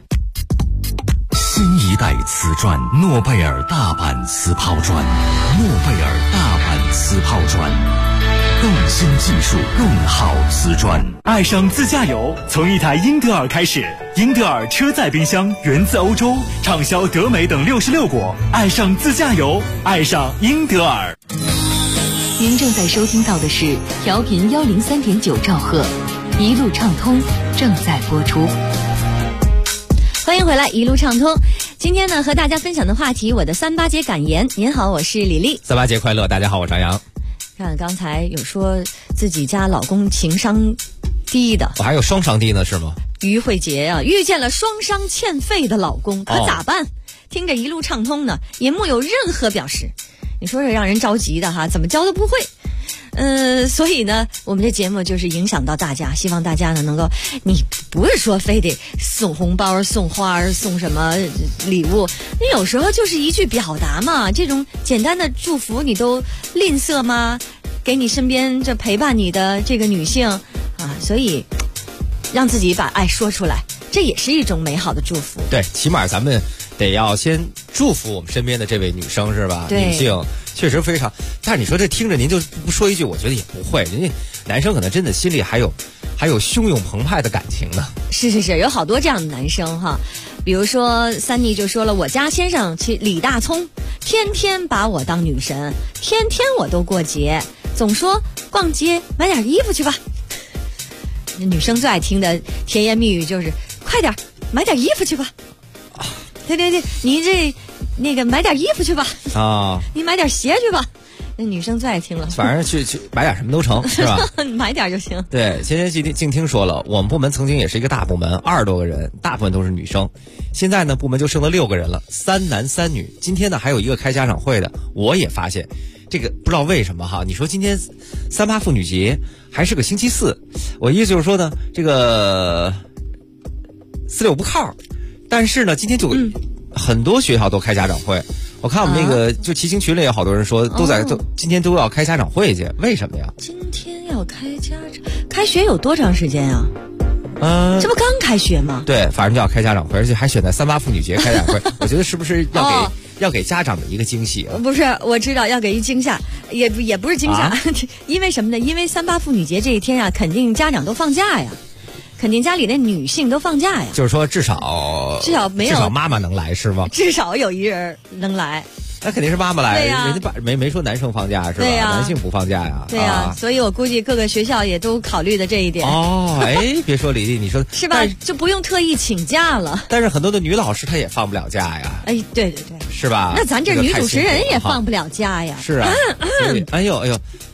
新一代瓷砖，诺贝尔大阪瓷抛砖，诺贝尔大阪瓷抛砖，更新技术，更好瓷砖。 爱上自驾游，从一台英德尔开始。英德尔车载冰箱源自欧洲，畅销德美等66国。爱上自驾游，爱上英德尔。 您正在收听到的是调频103.9兆赫，一路畅通正在播出。 欢迎回来，一路畅通。今天呢，和大家分享的话题，我的3·8节感言。您好，我是李丽。 3·8节快乐，大家好，我是张扬。 看刚才有说自己家老公情商低的， 我还有双商低呢，是吗？ 于慧杰啊，遇见了双商欠费的老公，可咋办？听着一路畅通呢，也木有任何表示。你说这让人着急的哈，怎么教都不会。所以呢，我们这节目就是影响到大家，希望大家呢能够，你不是说非得送红包、送花、送什么礼物，你有时候就是一句表达嘛，这种简单的祝福你都吝啬吗？给你身边这陪伴你的这个女性啊，所以让自己把爱说出来，这也是一种美好的祝福。 对，起码咱们得要先祝福我们身边的这位女生，是吧？女性确实非常，但是你说这听着您就不说一句，我觉得也不会。人家男生可能真的心里还有汹涌澎湃的感情呢。 是，有好多这样的男生哈，比如说三妮就说了，我家先生李大聪天天把我当女神，天天我都过节，总说逛街买点衣服去吧。女生最爱听的甜言蜜语就是快点买点衣服去吧。对，你那个买点衣服去吧啊，你买点鞋去吧，那女生最爱听了。 反正去买点什么都成，是吧？ 买点就行。 对，先前静听说了，我们部门曾经也是一个大部门，20多个人，大部分都是女生。现在呢，部门就剩了6个人了，3男3女。今天呢，还有一个开家长会的，我也发现这个不知道为什么哈。你说今天3·8妇女节还是个星期四，我意思就是说呢，这个4、6不靠。但是呢，今天就很多学校都开家长会。我看我们那个就骑行群里有好多人说，都今天都要开家长会去，为什么呀？ 今天要开家长，开学有多长时间呀？这不刚开学吗？ 对，反正就要开家长会，而且还选在3·8妇女节开家长会。我觉得是不是要给家长的一个惊喜啊？ 不是，我知道要给一惊吓，也不是惊吓，因为什么呢？因为3·8妇女节这一天啊，肯定家长都放假呀。肯定家里的女性都放假呀， 就是说至少妈妈能来是吗？ 至少有一人能来， 那肯定是妈妈来， 对呀， 人家没说男生放假是吧？ 对呀， 男性不放假呀， 对呀，所以我估计各个学校也都考虑的这一点。 哦，哎，别说李丽，你说是吧？就不用特意请假了。 但是很多的女老师她也放不了假呀。 哎，对， 是吧？ 那咱这女主持人也放不了假呀。 是啊，哎呦，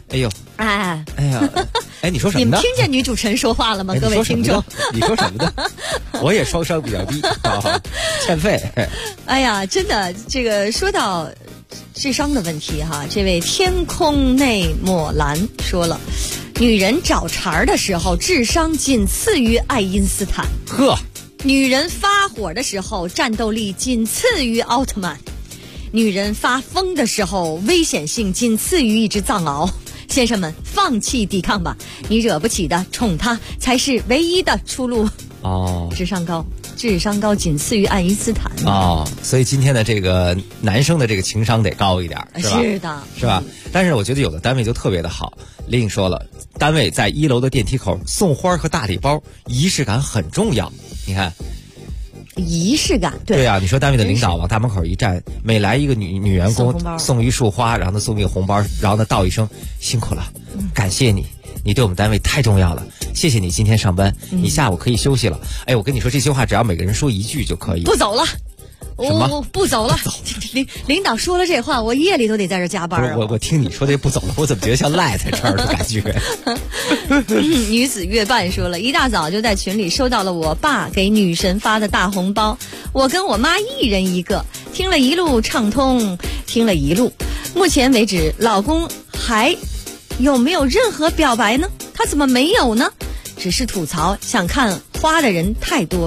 哎，你说什么呢？ 你们听见女主持人说话了吗？各位听众， 你说什么呢？我也双商比较低，欠费。 哎呀，真的，这个说到智商的问题哈，这位天空内抹蓝说了，女人找茬的时候智商仅次于爱因斯坦。 呵， 女人发火的时候战斗力仅次于奥特曼。女人发疯的时候危险性仅次于一只藏獒。先生们，放弃抵抗吧，你惹不起的宠他才是唯一的出路。 哦， 智商高仅次于爱因斯坦。 哦，所以今天的这个男生的这个情商得高一点，是吧？ 是的， 是吧？但是我觉得有的单位就特别的好。另说了，单位在1楼的电梯口送花和大礼包，仪式感很重要。你看。 仪式感，对啊，你说单位的领导往大门口一站，每来一个女员工送一束花，然后呢送一个红包，然后呢道一声辛苦了，感谢你，你对我们单位太重要了，谢谢你今天上班，你下午可以休息了。哎，我跟你说这些话，只要每个人说一句就可以。 不走了。 我不走了，领导说了这话，我夜里都得在这加班啊。 我听你说这不走了，我怎么觉得像赖在这儿的感觉？ 女子月半说了，一大早就在群里收到了我爸给女神发的大红包，我跟我妈一人一个，听了一路畅通，听了一路。目前为止，老公还有没有任何表白呢？他怎么没有呢？只是吐槽，想看花的人太多了。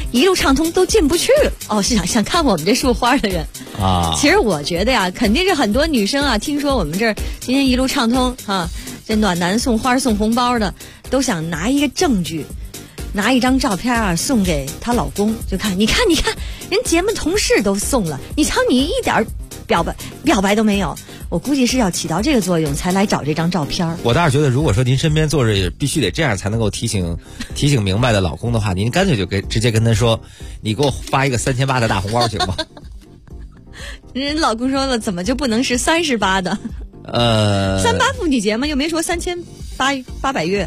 一路畅通都进不去哦，是想看我们这束花的人啊。 其实我觉得呀，肯定是很多女生啊，听说我们这儿今天一路畅通啊，这暖男送花送红包的，都想拿一个证据，拿一张照片啊送给她老公，就看你看，人节目同事都送了，你瞧你一点表白都没有。我估计是要起到这个作用才来找这张照片。 我倒是觉得，如果说您身边坐着必须得这样才能够提醒明白的老公的话，您干脆就直接跟他说，你给我发一个3800的大红包行吗？ 人老公说了，怎么就不能是38的？38妇女节嘛，又没说3800月。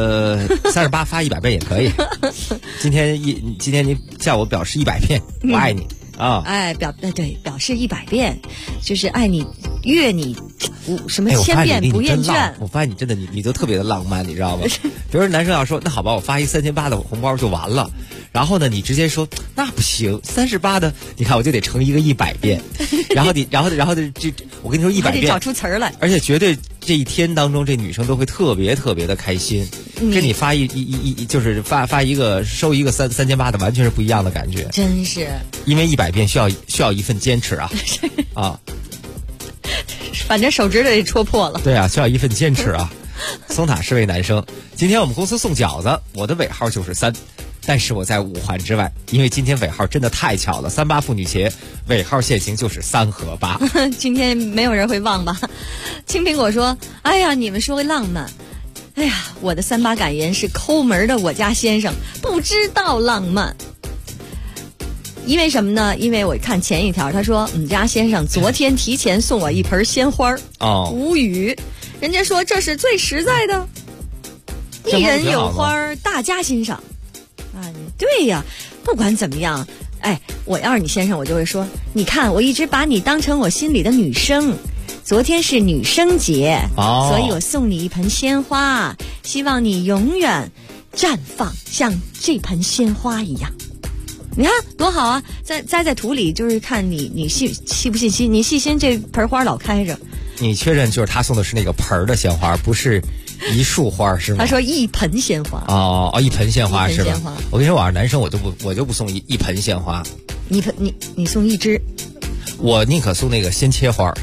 38发100遍也可以。今天您向我表示100遍，我爱你。 哎，表示100遍，就是爱你，悦你，什么千遍不厌倦。 我发现你真的你都特别的浪漫，你知道吗？比如说男生要说那好吧，我发一3800的红包就完了，然后呢你直接说那不行，38的，你看我就得乘一个100遍，然后这我跟你说100遍， 得找出词儿来， 而且绝对这一天当中这女生都会特别特别的开心，跟你发就是发一个收一个3800的完全是不一样的感觉， 真是。 因为100遍需要一份坚持啊啊， 反正手指头得戳破了。 对啊，需要一份坚持啊。松塔是位男生，今天我们公司送饺子，我的尾号就是3，但是我在5环之外，因为今天尾号真的太巧了，38妇女节尾号限行就是3和8。 今天没有人会忘吧？青苹果说：“哎呀，你们说浪漫。哎呀，我的38感言是抠门的我家先生不知道浪漫。因为什么呢？因为我看前一条，他说我们家先生昨天提前送我一盆鲜花无语。人家说这是最实在的，一人有花，大家欣赏。啊，对呀，不管怎么样，哎，我要是你先生，我就会说，你看，我一直把你当成我心里的女生。昨天是女生节，所以我送你一盆鲜花，希望你永远绽放，像这盆鲜花一样。你看多好啊！栽在土里，就是看你细不细心。你细心，这盆花老开着。 你确认就是他送的是那个盆的鲜花，不是一束花是吗？ 他说一盆鲜花。 一盆鲜花是吧？我跟你说，我要是男生，我就不送一盆鲜花。 你送一支， 我宁可送那个鲜切花。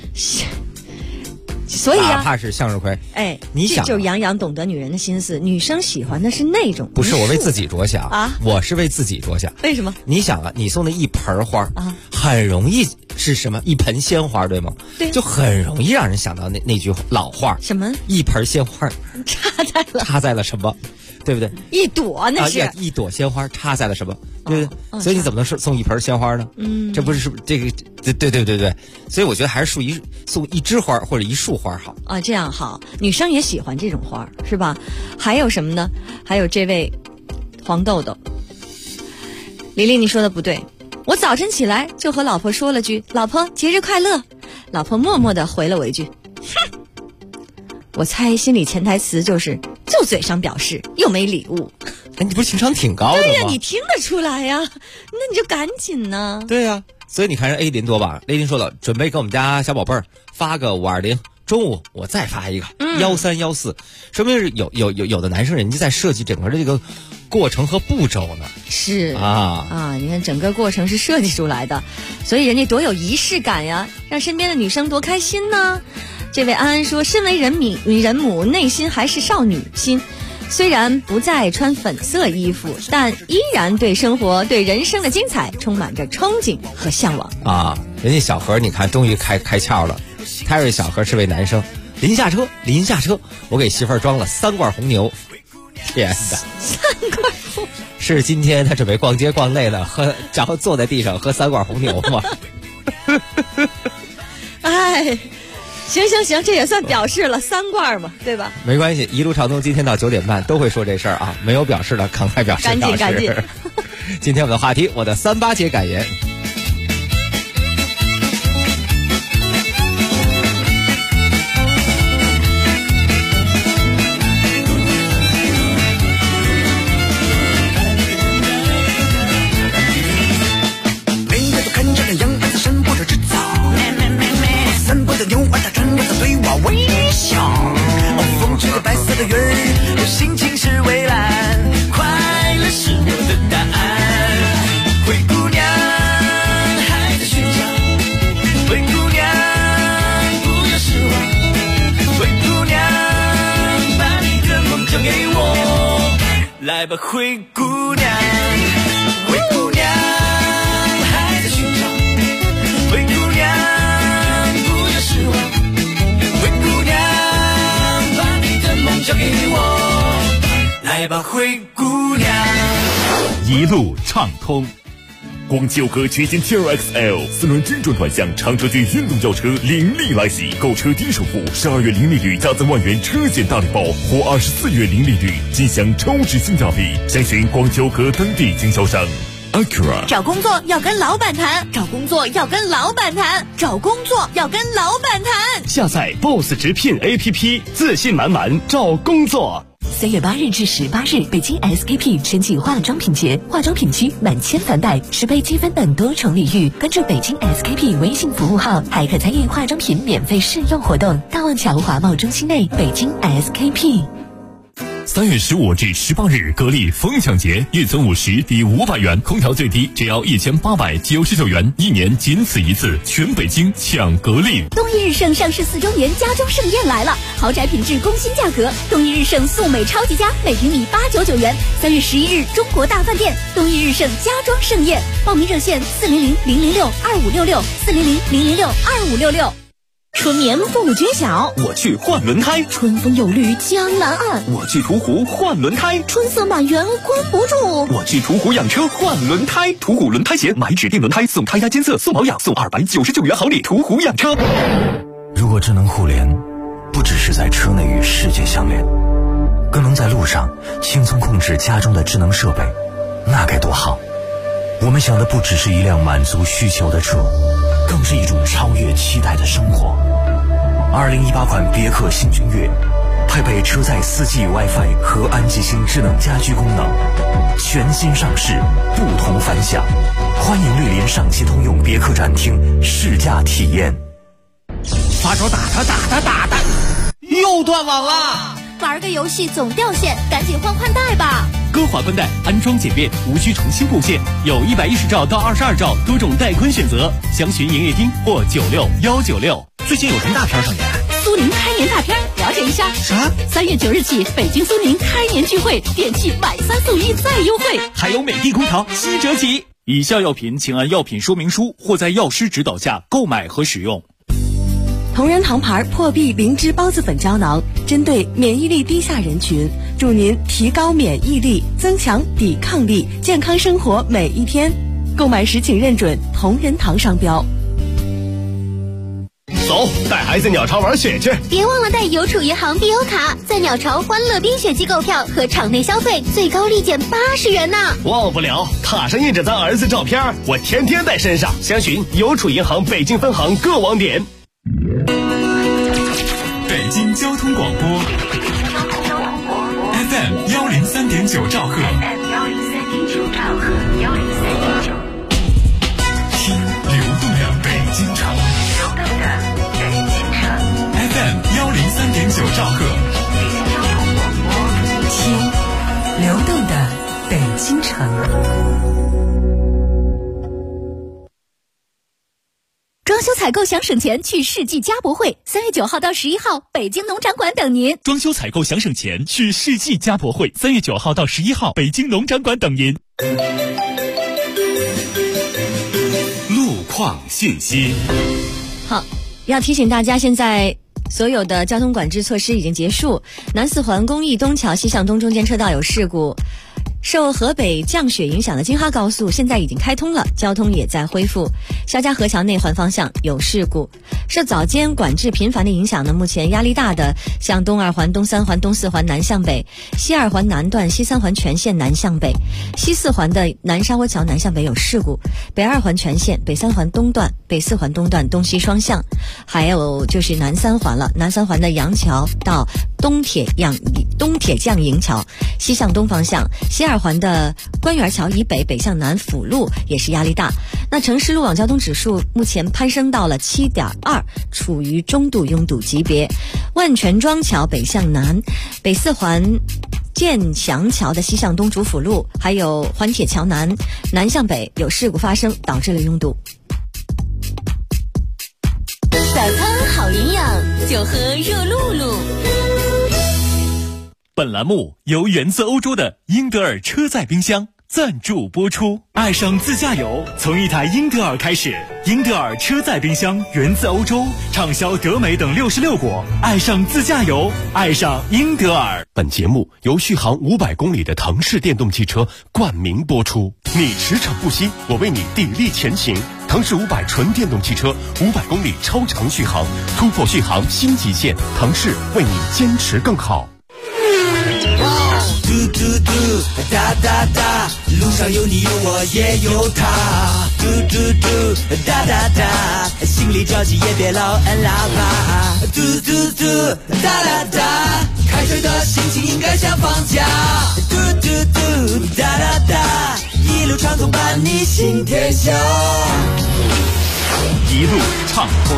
所以哪怕是向日葵， 哎， 你想， 这就是杨洋懂得女人的心思。女生喜欢的是那种， 不是我为自己着想啊，我是为自己着想。 为什么？ 你想啊，你送的一盆花啊，很容易是什么？一盆鲜花，对吗？ 对， 就很容易让人想到那句老话， 什么？ 一盆鲜花插在了什么？对不对？ 一朵那是一朵鲜花插在了什么？对不对？所以你怎么能送一盆鲜花呢？这不是这个对。所以我觉得还是送一枝花或者一束花好啊，这样好。女生也喜欢这种花，是吧？还有什么呢？还有这位黄豆豆，黎黎，你说的不对。我早晨起来就和老婆说了句：“老婆，节日快乐。”老婆默默地回了我一句：“哼。”我猜心里潜台词就是就嘴上表示，又没礼物。 哎，你不是情商挺高的吗？ 对呀，你听得出来呀，那你就赶紧呢。 对呀，所以你看人 A 林多吧，雷林说了，准备给我们家小宝贝儿发个520，中午我再发一个1314，说明是有的男生人家在设计整个的这个过程和步骤呢。 是啊，你看整个过程是设计出来的，所以人家多有仪式感呀，让身边的女生多开心呢。这位安安说，身为人母，内心还是少女心，虽然不再穿粉色衣服，但依然对生活、对人生的精彩充满着憧憬和向往啊！人家小何，你看终于开窍了。泰瑞小何是位男生，临下车，我给媳妇儿装了3罐红牛。天哪 ，3罐红是今天他准备逛街逛累了，然后坐在地上喝3罐红牛吗？ 哎。行，这也算表示了3罐嘛，对吧？ 没关系，一路畅通今天到9点半都会说这事儿啊，没有表示的赶快表示。 赶紧。 今天我们的话题，我的38节感言。 每个都看着太阳在散步着吃草，散步的牛儿它转着对我微笑，风吹着白色的云儿，心情是蔚蓝，快乐是我的答案。 来吧，灰姑娘，灰姑娘还在寻找，灰姑娘不要失望，灰姑娘把你的梦交给我，来吧，灰姑娘， 一路畅通。广汽讴歌全新 T2XL 4轮真转短向长车距运动轿车凌厉来袭，购车低首付，12月零利率加赠万元车险大礼包，或24月零利率，尽享超值性价比。详询广汽讴歌当地经销商。Acura 找工作要跟老板谈，找工作要跟老板谈，找工作要跟老板谈。 下载 Boss 直聘 APP， 自信满满找工作。 3月8日至18日，北京 SKP 春季化妆品节，化妆品区满千返百，10倍积分等多重礼遇。关注北京 SKP 微信服务号，还可参与化妆品免费试用活动。大望桥华贸中心内，北京 SKP。 3月15至18日，格力疯抢节，预存50抵500元，空调最低只要1899元，1年仅此一次，全北京抢格力。 东一日盛上市4周年家装盛宴来了，豪宅品质工薪价格，东一日盛素美超级家，每平米899元。3月11日，中国大饭店东一日盛家装盛宴，报名热线400-006-2566，400-006-2566。 春眠不觉晓， 我去换轮胎； 春风又绿江南岸， 我去途虎换轮胎； 春色满园关不住， 我去途虎养车换轮胎。途虎轮胎险，买指定轮胎送胎压监测、送保养、送299元好礼。途虎养车。 如果智能互联不只是在车内与世界相连，更能在路上轻松控制家中的智能设备，那该多好。我们想的不只是一辆满足需求的车，更是一种超越期待的生活。2018款别克新君越配备车载4G WiFi 和安吉星智能家居功能，全新上市，不同凡响。欢迎莅临上汽通用别克展厅试驾体验。 发烧打他，又断网了。 玩个游戏总掉线，赶紧换宽带吧。 歌华宽带安装简便，无需重新布线，有110兆到22兆多种带宽选择，详询营业厅或96196。 最近有什么大片上演？ 苏宁开年大片，了解一下。 啥 ？3月9日起，北京苏宁开年聚会，电器买3送1再优惠， 还有美的空调7折起。以下药品请按药品说明书或在药师指导下购买和使用。 同仁堂牌破壁灵芝孢子粉胶囊，针对免疫力低下人群，助您提高免疫力，增强抵抗力，健康生活每一天。购买时请认准同仁堂商标。 走，带孩子鸟巢玩雪去！ 别忘了带邮储银行必优卡，在鸟巢欢乐冰雪季购票和场内消费最高立减80元呢！ 忘不了，卡上印着咱儿子照片，我天天带身上。详询邮储银行北京分行各网点。 北京交通广播 FM 103.9兆赫，听流动的北京城，FM 103.9兆赫， 听流动的北京城。 装修采购想省钱，去世纪家博会，3月9号到11号，北京农展馆等您。 装修采购想省钱，去世纪家博会，3月9号到11号，北京农展馆等您。 路况信息。 好，要提醒大家，现在所有的交通管制措施已经结束。南四环公益东桥西向东中间车道有事故。受河北降雪影响的京哈高速现在已经开通了，交通也在恢复。肖家河桥内环方向有事故。受早间管制频繁的影响呢，目前压力大的向东二环、东三环、东四环南向北，西二环南段、西三环全线南向北，西四环的南沙窝桥南向北有事故，北二环全线、北三环东段、北四环东段东西双向，还有就是南三环了，南三环的杨桥到东铁匠营桥西向东方向，西二环的官园桥以北北向南辅路也是压力大。那城市路网交通指数目前攀升到了7.2，处于中度拥堵级别。万泉庄桥北向南，北四环建祥桥的西向东主辅路，还有环铁桥南南向北有事故发生，导致了拥堵。 早餐好营养，就喝热露露。 本栏目由源自欧洲的英德尔车载冰箱赞助播出。爱上自驾游，从一台英德尔开始。英德尔车载冰箱源自欧洲，畅销德美等66国。爱上自驾游，爱上英德尔。 本节目由续航500公里的腾势电动汽车冠名播出。你驰骋不息，我为你砥砺前行。腾势500纯电动汽车，500公里超长续航，突破续航新极限。腾势为你坚持更好。 嘟嘟嘟，哒哒哒，路上有你有我也有他。嘟嘟嘟，哒哒哒，心里着急也别老摁喇叭。嘟嘟嘟，哒哒哒，开车的心情应该像放假。嘟嘟嘟，哒哒哒，一路畅通伴你行天下。 一路畅通。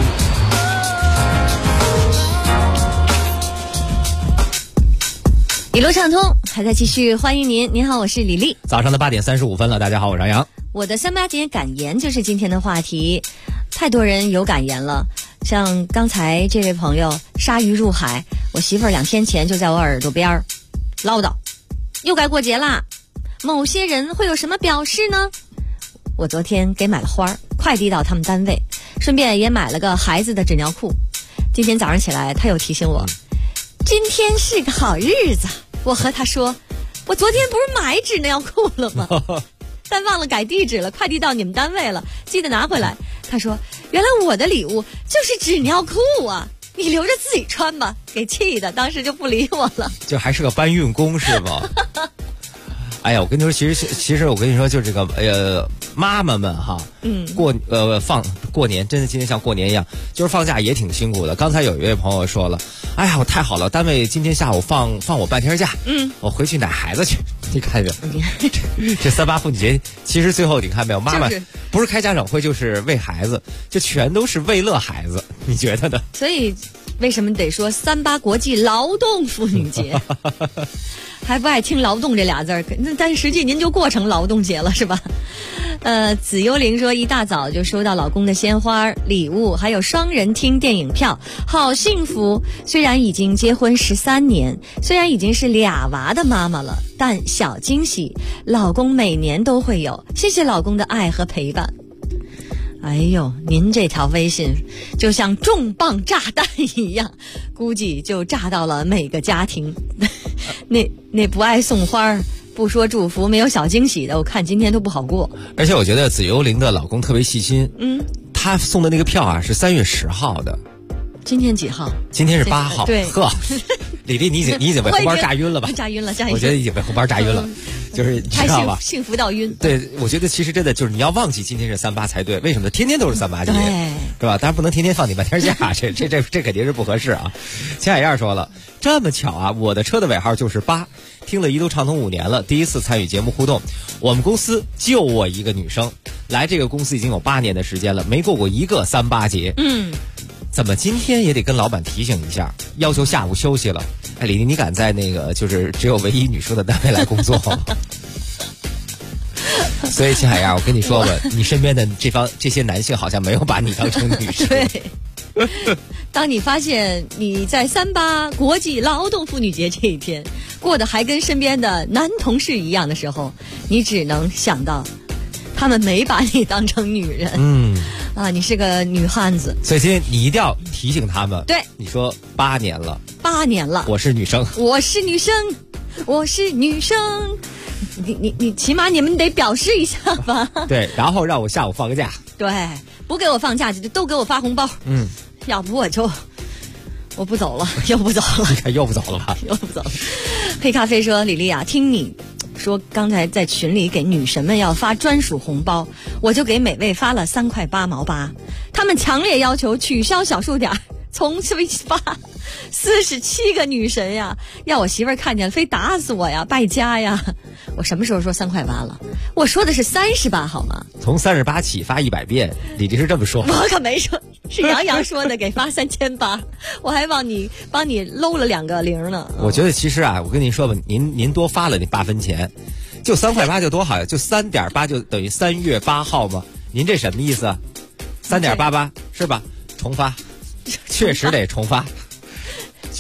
一路畅通，还在继续，欢迎您。您好，我是李丽。 早上的8点35分了，大家好，我是杨洋。 我的3-8节感言就是今天的话题，太多人有感言了。像刚才这位朋友，鲨鱼入海，我媳妇儿2天前就在我耳朵边唠叨，又该过节啦，某些人会有什么表示呢？我昨天给买了花，快递到他们单位，顺便也买了个孩子的纸尿裤。今天早上起来，他又提醒我，今天是个好日子。我和他说，我昨天不是买纸尿裤了吗？但忘了改地址了，快递到你们单位了，记得拿回来。他说，原来我的礼物就是纸尿裤啊，你留着自己穿吧。给气的，当时就不理我了。 就还是个搬运工是吗？哎呀，我跟你说，其实我跟你说，就这个妈妈们哈，过年真的今天像过年一样，就是放假也挺辛苦的。刚才有一位朋友说了，哎呀，我太好了，单位今天下午放我半天假，我回去奶孩子去。你看着，这3-8妇女节，其实最后你看没有，妈妈不是开家长会就是为孩子，就全都是为乐孩子，你觉得呢？ 所以为什么得说3-8国际劳动妇女节？还不爱听劳动这俩字儿，但实际您就过成劳动节了是吧？紫幽灵说，一大早就收到老公的鲜花礼物，还有双人厅电影票，好幸福。虽然已经结婚13年，虽然已经是2娃的妈妈了，但小惊喜老公每年都会有，谢谢老公的爱和陪伴。哎呦，您这条微信就像重磅炸弹一样，估计就炸到了每个家庭。那不爱送花，不说祝福，没有小惊喜的，我看今天都不好过。 而且我觉得紫幽灵的老公特别细心，他送的那个票啊是3月10号的。 今天几号？ 今天是8号。对，呵，李丽，你已经被红包炸晕了吧？ 炸晕了， 我觉得已经被红包炸晕了。就是知道吧？ 幸福到晕。 对，我觉得其实真的就是你要忘记今天是3-8才对。为什么呢？天天都是3-8节，是吧？当然不能天天放你半天假，这肯定是不合适啊。钱海燕说了，这么巧啊，我的车的尾号就是8，听了一路畅通5年了，第一次参与节目互动。我们公司就我一个女生，来这个公司已经有8年的时间了，没过过一个3-8节。怎么今天也得跟老板提醒一下，要求下午休息了？哎，李丽，你敢在那个就是只有唯一女生的单位来工作吗？所以秦海燕，我跟你说吧，你身边的这些男性好像没有把你当成女生。 对。当你发现你在3-8国际劳动妇女节这一天过得还跟身边的男同事一样的时候，你只能想到他们没把你当成女人。你是个女汉子。 所以今天你一定要提醒他们。 对， 你说8年了 ，8年了， 我是女生， 我是女生，我是女生。你起码你们得表示一下吧。 对，然后让我下午放个假。 对，不给我放假就都给我发红包。要不我不走了，又不走了。 你看又不走了吧？ 又不走了。黑咖啡说，李丽啊，听你说刚才在群里给女神们要发专属红包，我就给每位发了3块8毛8。他们强烈要求取消小数点，从此发47个女神呀，要我媳妇儿看见了非打死我呀，败家呀。我什么时候说3块8了？我说的是38好吗？ 从38起发100遍，李丽是这么说。 我可没说，是杨洋说的，给发3800，我还帮你搂了2个0呢。 我觉得其实啊，我跟您说吧，您多发了那8分钱，就3块8就多好呀，就3.8就等于3月8号嘛。您这什么意思啊？3.88是吧？重发，确实得重发。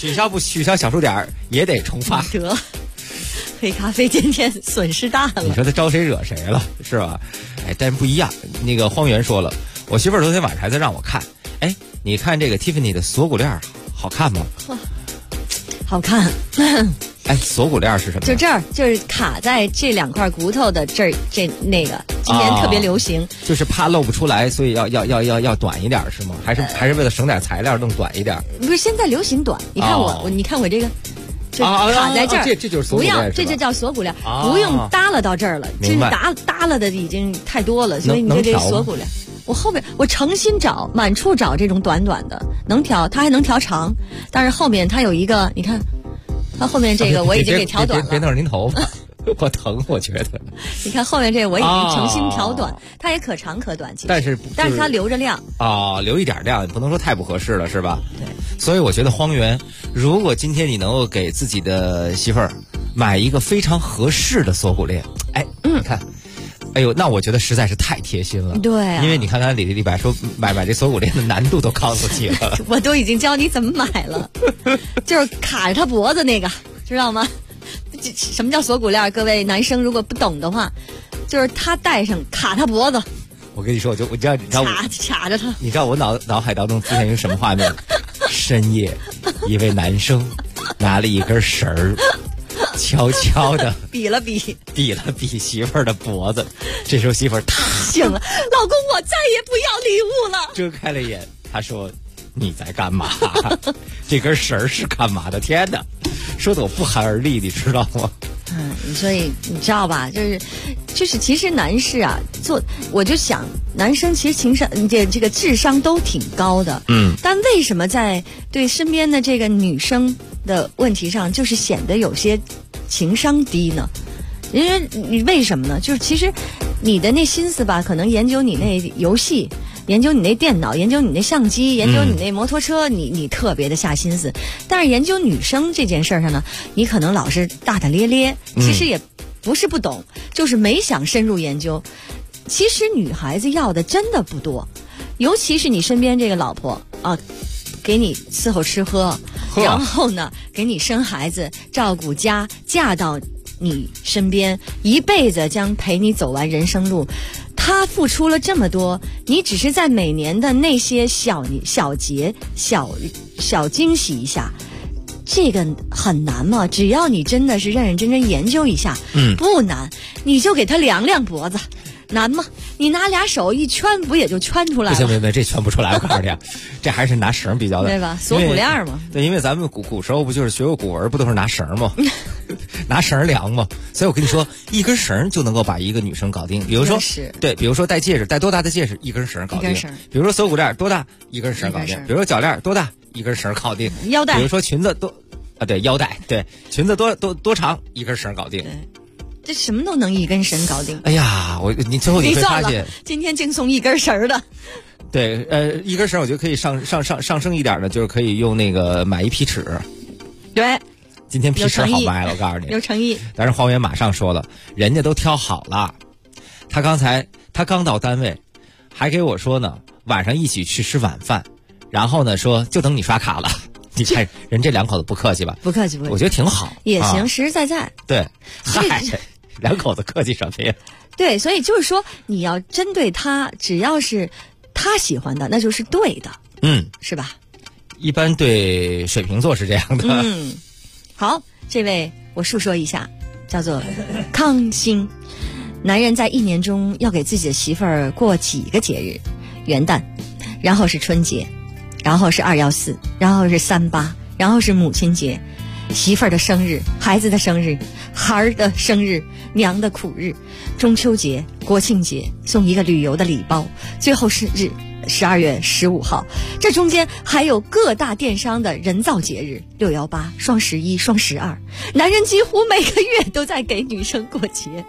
取消不取消小数点也得重发。 得，黑咖啡今天损失大了。 你说他招谁惹谁了，是吧？哎，但是不一样。那个荒原说了，我媳妇儿昨天晚上还在让我看，哎，你看这个 Tiffany 的锁骨链好看吗？ 好看。 哎，锁骨链是什么？ 就这儿，就是卡在这两块骨头的这儿，那个今年特别流行， 就是怕露不出来，所以要短一点是吗？还是为了省点材料弄短一点？ 不是，现在流行短。你看你看我这个，就卡在这儿， 这就是锁骨链， 不要，这就叫锁骨链，不用耷拉到这儿了，就是耷拉的已经太多了，所以你就这锁骨链。我后边我诚心找，满处找这种短短的，能调，它还能调长，但是后面它有一个，你看。它后面这个我已经给调短了， 别弄着您头发，我疼，我觉得。 你看后面这个我已经诚心调短，它也可长可短，其实。但是它留着亮留一点亮，不能说太不合适了，是吧？ 对。 所以我觉得荒原，如果今天你能够给自己的媳妇儿买一个非常合适的锁骨链，哎，你看。哎呦，那我觉得实在是太贴心了。 对啊， 因为你看看李白说买这锁骨链的难度都告诉你了。 我都已经教你怎么买了，就是卡着他脖子那个，知道吗？什么叫锁骨链？各位男生如果不懂的话，就是他戴上卡他脖子。 我跟你说，你知道卡着他。 你知道我脑海当中出现一个什么画面？深夜，一位男生拿了一根绳儿。悄悄的比了比媳妇儿的脖子，这时候媳妇儿醒了，老公，我再也不要礼物了。 睁开了眼，他说：“你在干嘛？这根绳是干嘛的？天哪！”说的我不寒而栗，你知道吗？ 所以你知道吧？就是，其实男士啊，我就想，男生其实情商这个智商都挺高的，但为什么在对身边的这个女生的问题上，就是显得有些情商低呢？因为你为什么呢？就是其实你的那心思吧，可能研究你那游戏，研究你那电脑，研究你那相机，研究你那摩托车，你特别的下心思。但是研究女生这件事上呢，你可能老是大大咧咧，其实也不是不懂，就是没想深入研究。其实女孩子要的真的不多，尤其是你身边这个老婆啊，给你伺候吃喝，然后呢给你生孩子，照顾家，嫁到你身边，一辈子将陪你走完人生路。他付出了这么多，你只是在每年的那些小节、小惊喜一下，这个很难吗？只要你真的是认认真真研究一下，不难，你就给他量量脖子。难吗？你拿俩手一圈，不也就圈出来了？ 不行，这圈不出来。我告诉你，这还是拿绳比较的， 对吧？锁骨链嘛。 对，因为咱们古时候不就是学过古文，不都是拿绳吗？拿绳量嘛。所以我跟你说，一根绳就能够把一个女生搞定。比如说，对，比如说戴戒指，戴多大的戒指，一根绳搞定。比如说锁骨链多大，一根绳搞定。比如说脚链多大，一根绳搞定。 腰带。 比如说裙子对，腰带，对，裙子多长，一根绳搞定。 这什么都能一根绳搞定。 哎呀，你最后你会发现， 今天净送一根绳的。 对，一根绳我觉得可以上升一点的，就是可以用那个买一皮尺。 对， 今天皮尺好卖了，我告诉你， 有诚意。 但是荒原马上说了，人家都挑好了。他刚到单位，还给我说呢，晚上一起去吃晚饭，然后呢说就等你刷卡了。你看人这两口子不客气吧？ 不客气， 我觉得挺好， 也行，实实在在。 对，嗨，两口子客气什么呀？ 对，所以就是说，你要针对他，只要是他喜欢的，那就是对的，是吧？ 一般对水瓶座是这样的。 好，这位我述说一下，叫做康星。男人在一年中要给自己的媳妇儿过几个节日：元旦，然后是春节，然后是214，然后是38，然后是母亲节，媳妇儿的生日，孩子的生日，孩儿的生日，娘的苦日，中秋节，国庆节，送一个旅游的礼包，最后是12月15号。这中间还有各大电商的人造节日，618、双11、双12，男人几乎每个月都在给女生过节。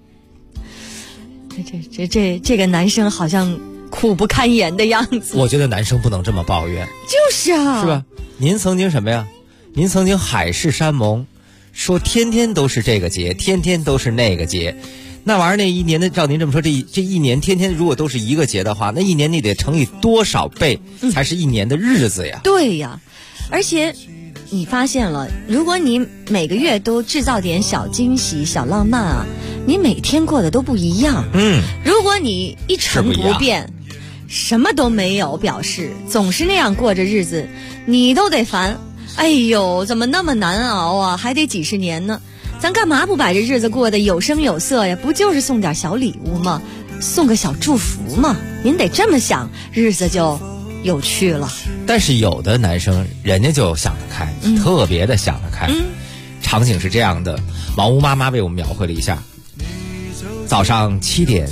这个男生好像苦不堪言的样子。 我觉得男生不能这么抱怨。 就是啊， 是吧？您曾经什么呀？您曾经海誓山盟，说天天都是这个节，天天都是那个节。那玩意儿那一年的，照您这么说，这一年天天如果都是一个节的话，那一年你得乘以多少倍才是一年的日子呀？ 对呀，而且你发现了，如果你每个月都制造点小惊喜、小浪漫啊，你每天过得都不一样。如果你一成不变，什么都没有表示，总是那样过着日子，你都得烦。哎呦，怎么那么难熬啊？还得几十年呢。咱干嘛不把这日子过得有声有色呀？不就是送点小礼物吗？送个小祝福吗？您得这么想，日子就有趣了。 但是有的男生人家就想得开，特别的想得开。场景是这样的，毛屋妈妈为我们描绘了一下。早上7点，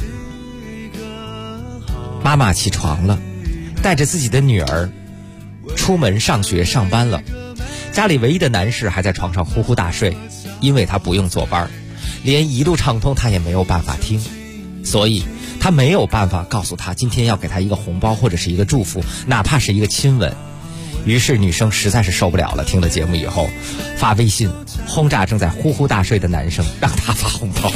妈妈起床了，带着自己的女儿出门上学上班了。家里唯一的男士还在床上呼呼大睡，因为他不用坐班，连一路畅通他也没有办法听，所以他没有办法告诉他今天要给他一个红包或者是一个祝福，哪怕是一个亲吻。于是女生实在是受不了了，听了节目以后发微信轰炸正在呼呼大睡的男生，让他发红包。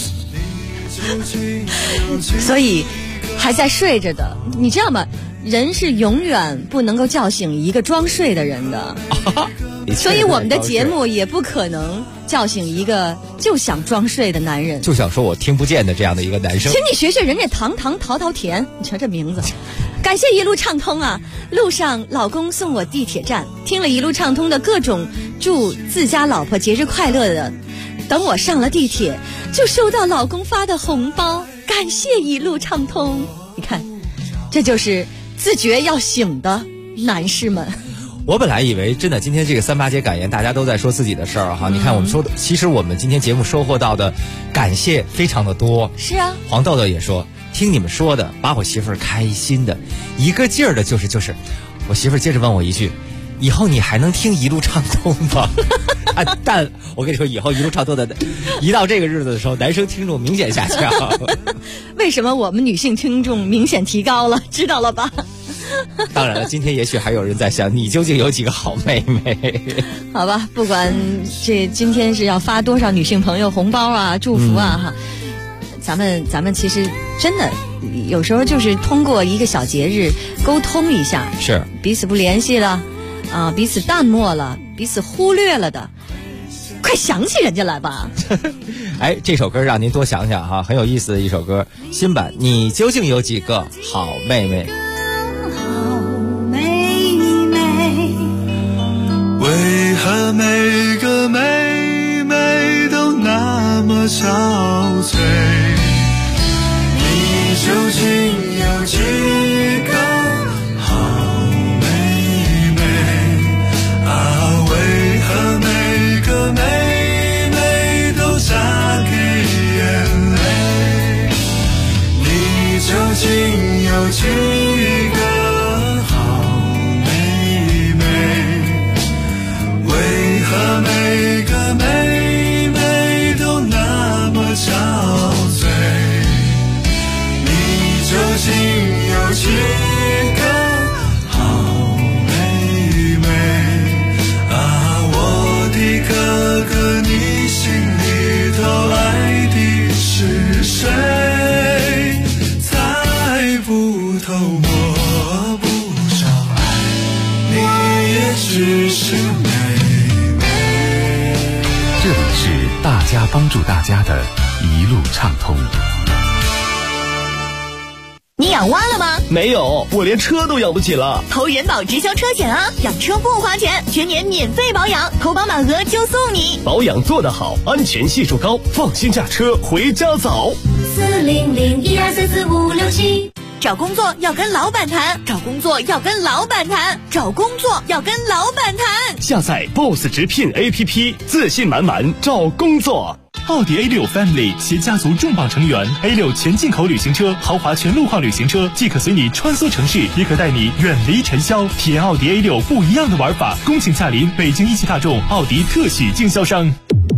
所以还在睡着的，你知道吗？人是永远不能够叫醒一个装睡的人的，所以我们的节目也不可能叫醒一个就想装睡的男人， 就想说我听不见的这样的一个男生。 请你学学人家糖糖淘淘甜，你瞧这名字。感谢一路畅通啊！路上老公送我地铁站，听了一路畅通的各种祝自家老婆节日快乐的，等我上了地铁就收到老公发的红包，感谢一路畅通。你看，这就是自觉要醒的男士们。 我本来以为真的今天这个3-8节感言大家都在说自己的事儿哈，你看我们说的，其实我们今天节目收获到的感谢非常的多。 是啊， 黄豆豆也说听你们说的把我媳妇儿开心的一个劲儿的，就是我媳妇儿接着问我一句，以后你还能听一路畅通吗？但我跟你说，以后一路畅通的一到这个日子的时候，男生听众明显下降。 为什么我们女性听众明显提高了？知道了吧？ 当然了，今天也许还有人在想，你究竟有几个好妹妹？ 好吧，不管今天是要发多少女性朋友红包啊、祝福啊哈，咱们其实真的有时候就是通过一个小节日沟通一下， 是彼此不联系了啊，彼此淡漠了，彼此忽略了的，快想起人家来吧。 哎，这首歌让您多想想哈，很有意思的一首歌，新版。你究竟有几个好妹妹？ 为何每个妹妹都那么憔悴？你究竟有几个好妹妹啊？为何每个妹妹都洒给眼泪？你究竟有几个每个妹妹都那么憔悴？你究竟有几个好妹妹啊？我的哥哥，你心里头爱的是谁？猜不透，摸不着，爱你也只是大家帮助大家的一路畅通。 你养蛙了吗？ 没有，我连车都养不起了。 投人保直销车险啊，养车不花钱，全年免费保养，投保满额就送你。 保养做得好，安全系数高，放心驾车回家早。 40012344567。找工作要跟老板谈，找工作要跟老板谈，找工作要跟老板谈。 下载 BOSS 直聘 APP， 自信满满找工作。 奥迪 A6 Family 携家族重磅成员 A6 全进口旅行车、豪华全路况旅行车，既可随你穿梭城市，也可带你远离尘嚣。体验奥迪 A6 不一样的玩法。恭请驾临北京一汽大众奥迪特许经销商。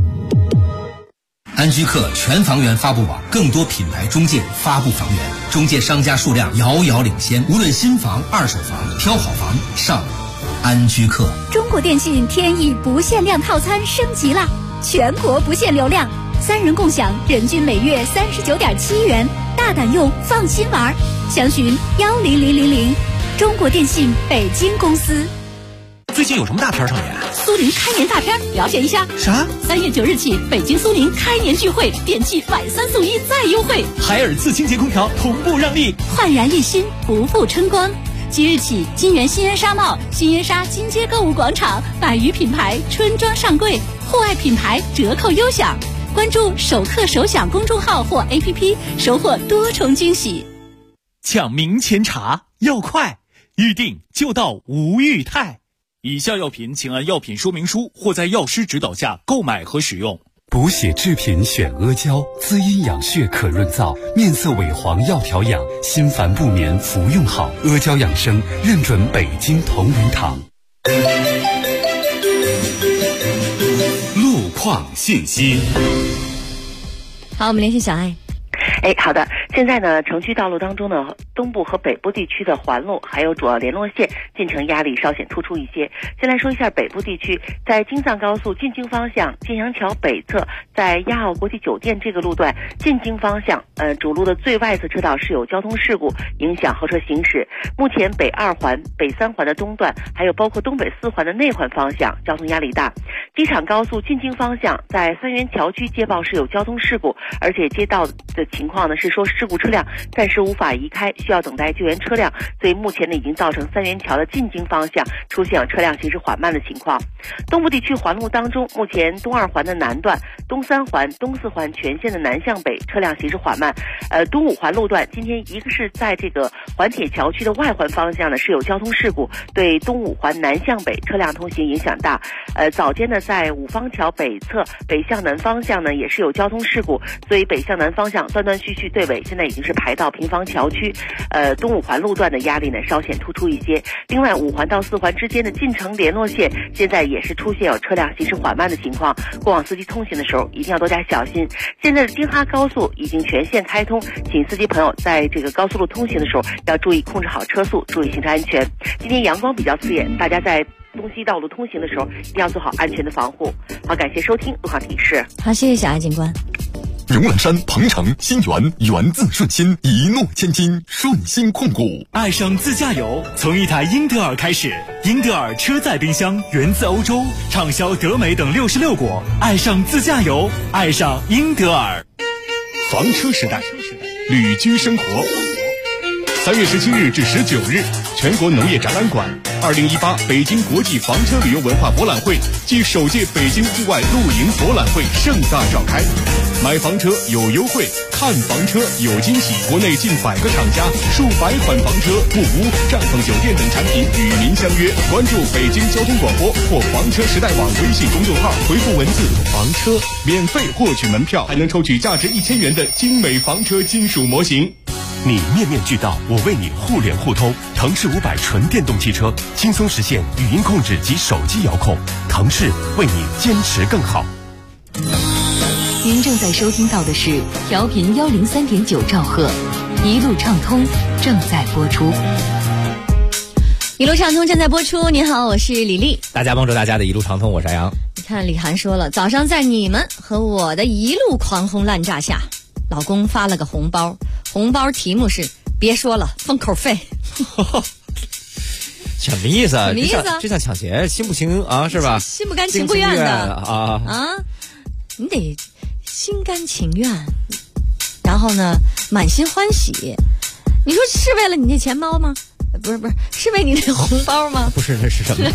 安居客全房源发布网，更多品牌中介发布房源，中介商家数量遥遥领先。无论新房、二手房，挑好房上安居客。 中国电信天翼不限量套餐升级了，全国不限流量，3人共享，人均每月39.7元，大胆用，放心玩。详询10000，中国电信北京公司。 最近有什么大片上演？ 苏宁开年大片，了解一下。 啥 ？3月9日起，北京苏宁开年聚会，电器买3送1再优惠， 海尔自清洁空调同步让利， 焕然一新，不负春光。即日起，金源新源纱帽、新源纱金街购物广场100余品牌春装上柜，户外品牌折扣优享。关注首客首享公众号或 APP， 收获多重惊喜。 抢明前茶要快，预定就到吴裕泰。以下药品请按药品说明书或在药师指导下购买和使用。 补血制品选阿胶，滋阴养血可润燥，面色萎黄要调养，心烦不眠服用好。阿胶养生认准北京同仁堂。 路况信息。 好，我们联系小爱。 好的。现在呢，城区道路当中呢，东部和北部地区的环路还有主要联络线进城压力稍显突出一些。先来说一下北部地区，在京藏高速进京方向晋阳桥北侧，在亚奥国际酒店这个路段进京方向，主路的最外侧车道是有交通事故，影响后车行驶。目前北2环、北3环的东段，还有包括东北4环的内环方向，交通压力大。机场高速进京方向，在三元桥区接报是有交通事故，而且接到的情况呢是说事故车辆暂时无法移开，需要等待救援车辆，所以目前呢已经造成三元桥的进京方向出现了车辆行驶缓慢的情况。东部地区环路当中，目前东2环的南段、东3环、东4环全线的南向北车辆行驶缓慢。东5环路段今天一个是在这个环铁桥区的外环方向呢是有交通事故，对东5环南向北车辆通行影响大。早间呢在五方桥北侧北向南方向呢也是有交通事故，所以北向南方向断断续续队尾现在已经是排到平房桥区。东5环路段的压力呢稍显突出一些。另外5环到4环之间的进城联络线现在也是出现有车辆行驶缓慢的情况，过往司机通行的时候一定要多加小心。现在的京哈高速已经全线开通，请司机朋友在这个高速路通行的时候要注意控制好车速，注意行车安全。今天阳光比较刺眼，大家在东西道路通行的时候一定要做好安全的防护。好，感谢收听路况提示。 好，谢谢小爱警官。 荣兰山、鹏城、新源，源自顺心，一诺千金，顺心控股。 爱上自驾游，从一台英德尔开始。英德尔车载冰箱源自欧洲，畅销德美等66国。爱上自驾游，爱上英德尔。 房车时代，旅居生活。3月17日至19日，全国农业展览馆2018北京国际房车旅游文化博览会暨首届北京户外露营博览会盛大召开。买房车有优惠，看房车有惊喜。国内近100个厂家，数百款房车、木屋、帐篷酒店等产品与您相约。关注北京交通广播或房车时代网微信公众号，回复文字房车，免费获取门票，还能抽取价值1000元的精美房车金属模型。 你面面俱到，我为你互联互通。腾势500纯电动汽车，轻松实现语音控制及手机遥控。腾势为你坚持更好。 您正在收听到的是调频103.9兆赫，一路畅通正在播出。 一路畅通正在播出。你好，我是李丽。 大家帮助大家的一路畅通，我是杨洋。 你看李涵说了，早上在你们和我的一路狂轰滥炸下，老公发了个红包，红包题目是别说了，封口费。 什么意思啊？ 什么意思啊？ 这像抢劫，心不情啊，是吧？ 心不甘情不愿的啊！ 你得心甘情愿，然后呢，满心欢喜。你说是为了你那钱包吗？不是，是为你那红包吗？ 不是，那是什么？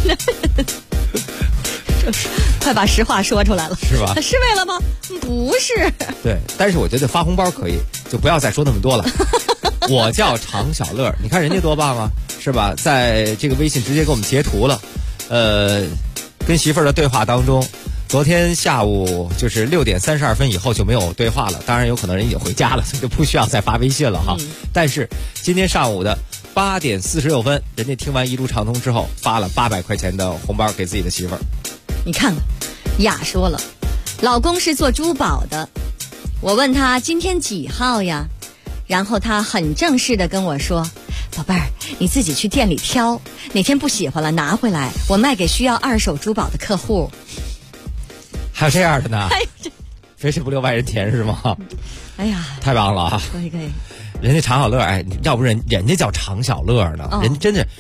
快把实话说出来了， 是吧？ 是为了吗？不是。 对，但是我觉得发红包可以，就不要再说那么多了。我叫常小乐，你看人家多棒啊，是吧？在这个微信直接给我们截图了，跟媳妇儿的对话当中，昨天下午就是6点32分以后就没有对话了，当然有可能人已经回家了，所以就不需要再发微信了哈。但是今天上午的8点46分，人家听完一路畅通之后，发了800块钱的红包给自己的媳妇儿。 你看看，雅说了，老公是做珠宝的，我问他今天几号呀？然后他很正式的跟我说，宝贝儿，你自己去店里挑，哪天不喜欢了拿回来，我卖给需要2手珠宝的客户。 还有这样的呢？肥水不流外人田是吗？ 哎呀， 太棒了啊！ 可以。 人家常小乐，哎，要不人家叫常小乐呢，人真是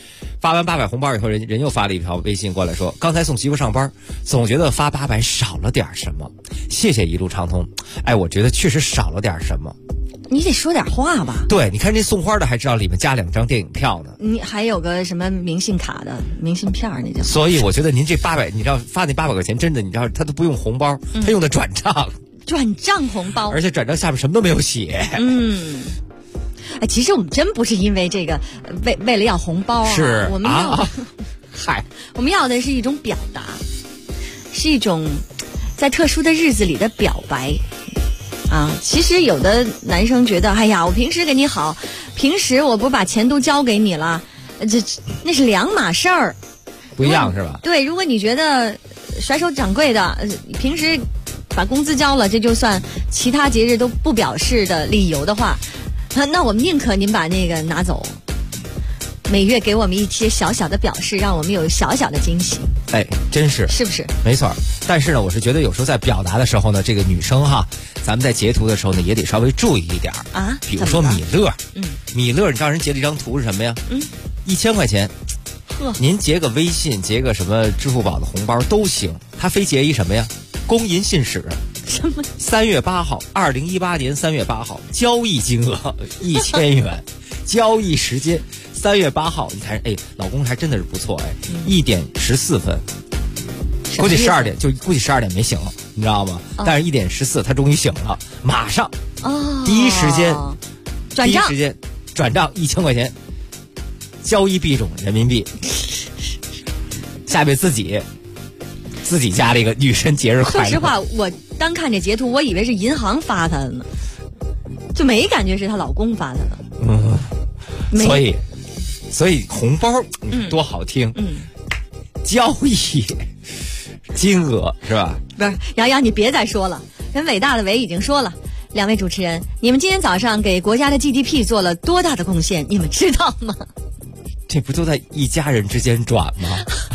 发完800红包以后，人又发了一条微信过来说，刚才送媳妇上班，总觉得发800少了点什么，谢谢一路畅通。哎，我觉得确实少了点什么。 你得说点话吧。 对，你看这送花的还知道里面加2张电影票呢， 你还有个什么明信卡的明信片那叫。 所以我觉得您这800，你知道发那800块钱真的，你知道他都不用红包，他用的转账。 转账红包， 而且转账下面什么都没有写。 哎，其实我们真不是因为这个为了要红包啊， 是我们要嗨， 我们要的是一种表达，是一种在特殊的日子里的表白啊。其实有的男生觉得，哎呀，我平时给你好，平时我不把钱都交给你了，那是两码事儿， 不一样是吧？ 对，如果你觉得甩手掌柜的平时把工资交了，这就算其他节日都不表示的理由的话，那我们宁可您把那个拿走，每月给我们一些小小的表示，让我们有小小的惊喜。 哎，真是， 是不是？ 没错。但是呢，我是觉得有时候在表达的时候呢，这个女生哈，咱们在截图的时候呢，也得稍微注意一点啊。 比如说米勒，米勒，你知道人截了一张图是什么呀？1000块钱。您截个微信，截个什么支付宝的红包都行，他非截一什么呀？公银信使。 什么 ？3月8号，2018年3月8号，交易金额1000元，交易时间3月8号。你看，哎，老公还真的是不错，哎，1点14分，估计12点，就估计12点没醒了，你知道吗？但是1点14，他终于醒了，马上第一时间转账1000块钱，交易币种人民币。下面自己加了一个女神节日快乐。 说实话，我单看这截图，我以为是银行发她的呢，就没感觉是她老公发的了。 所以红包多好听，交易金额是吧？ 不是，杨洋，你别再说了，人伟大的伟已经说了。两位主持人，你们今天早上给国家的 GDP 做了多大的贡献，你们知道吗？ 这不都在一家人之间转吗？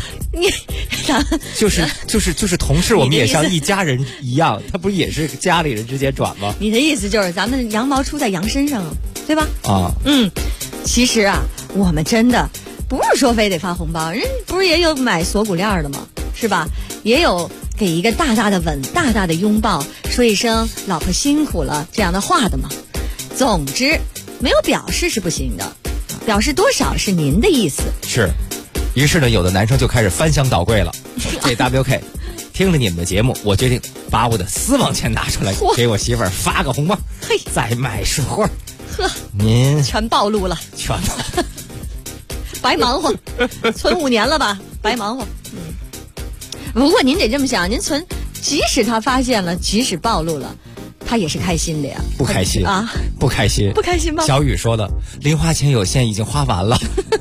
就是同事，我们也像一家人一样，他不也是家里人之间转吗？ 你的意思就是咱们羊毛出在羊身上啊，对吧？ 啊， 其实啊，我们真的不是说非得发红包，人不是也有买锁骨链的吗？是吧？也有给一个大大的吻、大大的拥抱，说一声“老婆辛苦了”这样的话的嘛。总之，没有表示是不行的，表示多少是您的意思。 是。于是呢，有的男生就开始翻箱倒柜了。这 WK 听了你们的节目，我决定把我的私房钱拿出来，给我媳妇儿发个红包，再买束花。您全暴露了， 全白忙活，存5年了吧，白忙活。不过您得这么想，您存，即使他发现了，即使暴露了，他也是开心的呀。 不开心啊？ 不开心？ 不开心吗？ 小雨说的，零花钱有限，已经花完了。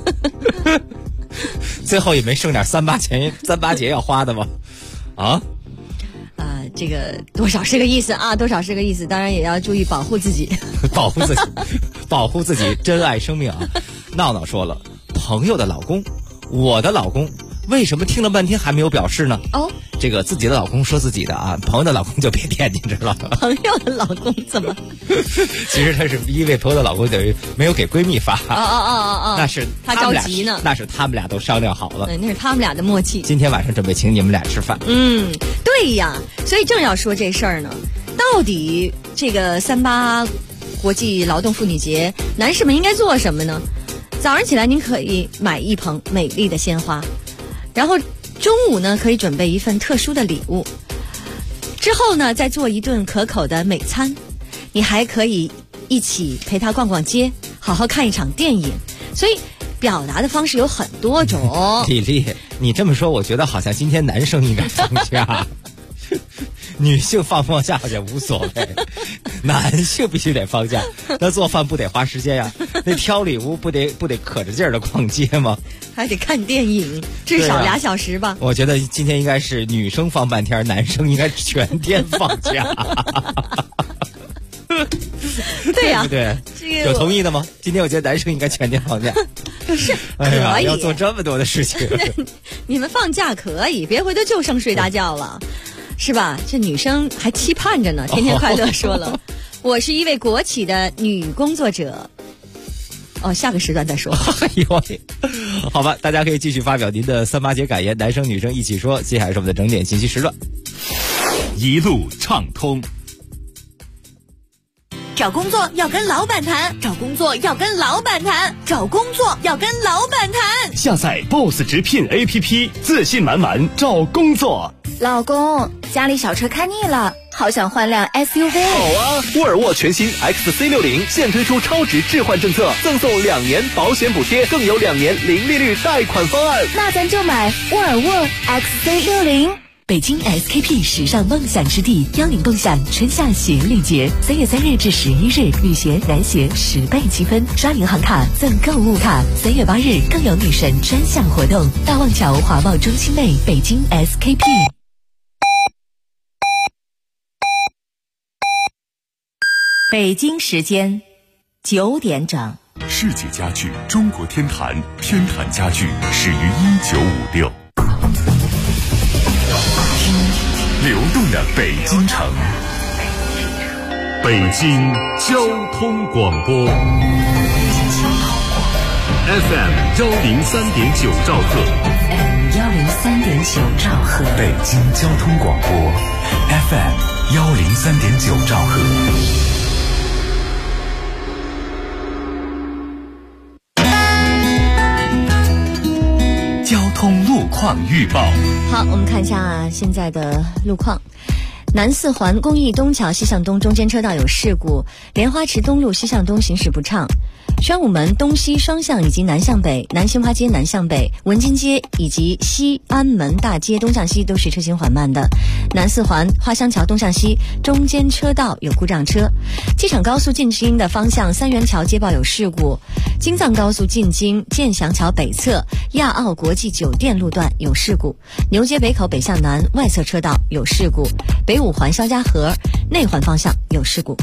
最后也没剩点3·8节要花的吗？ 这个多少是个意思啊，多少是个意思，当然也要注意保护自己， 保护自己，珍爱生命啊！闹闹说了，朋友的老公，我的老公，为什么听了半天还没有表示呢？这个自己的老公说自己的啊，朋友的老公就别惦记着了。 朋友的老公怎么？ 其实他是因为朋友的老公等于没有给闺蜜发。那是他着急呢。 那是他们俩都商量好了。 对，那是他们俩的默契。 今天晚上准备请你们俩吃饭。 对呀，所以正要说这事儿呢。到底这个3·8国际劳动妇女节，男士们应该做什么呢？早上起来您可以买一捧美丽的鲜花，然后中午呢可以准备一份特殊的礼物，之后呢再做一顿可口的美餐，你还可以一起陪他逛逛街，好好看一场电影。所以表达的方式有很多种。 李丽，你这么说我觉得好像今天男生应该放假。女性放假也无所谓，男性必须得放假。那做饭不得花时间呀？那挑礼物不得可着劲儿的逛街吗？ 还得看电影，至少2小时吧。 我觉得今天应该是女生放半天，男生应该全天放假。 对呀， 对，这个有同意的吗？今天我觉得男生应该全天放假。 是， 哎呀，要做这么多的事情。 你们放假可以，别回头就剩睡大觉了。是吧？这女生还期盼着呢。天天快乐说了，我是一位国企的女工作者， 哦，下个时段再说。 哎呦，好吧，大家可以继续发表您的3-8节感言，男生女生一起说。接下来是我们的整点信息时段， 一路畅通。 找工作要跟老板谈，找工作要跟老板谈，找工作要跟老板谈。 下载 BOSS 直聘 APP， 自信满满找工作。 老公，家里小车开腻了，好想换辆 SUV。 好啊，沃尔沃全新 XC60现推出超值置换政策，赠送2年保险补贴，更有2年零利率贷款方案。 那咱就买沃尔沃 XC60。 北京 SKP 时尚梦想之地，邀您共享春夏鞋礼节，3月3日至11日，女鞋、男鞋10倍积分，刷银行卡赠购物卡。3月8日更有女神专享活动，大望桥华贸中心内，北京 SKP。 北京时间9点整。 世界家具中国天坛，天坛家具始于1956。流动的北京城，北京交通广播 FM 103.9兆赫 103.9兆赫， 北京交通广播 FM 103.9兆赫。 交通路况预报。 好，我们看一下现在的路况。南四环公益东桥西向东中间车道有事故，莲花池东路西向东行驶不畅。宣武门东西双向以及南向北、南新华街南向北、文津街以及西安门大街东向西都是车行缓慢的。南四环花乡桥东向西中间车道有故障车。机场高速进京的方向三元桥接报有事故。京藏高速进京建祥桥北侧亚奥国际酒店路段有事故。牛街北口北向南外侧车道有事故。北五环肖家河内环方向有事故。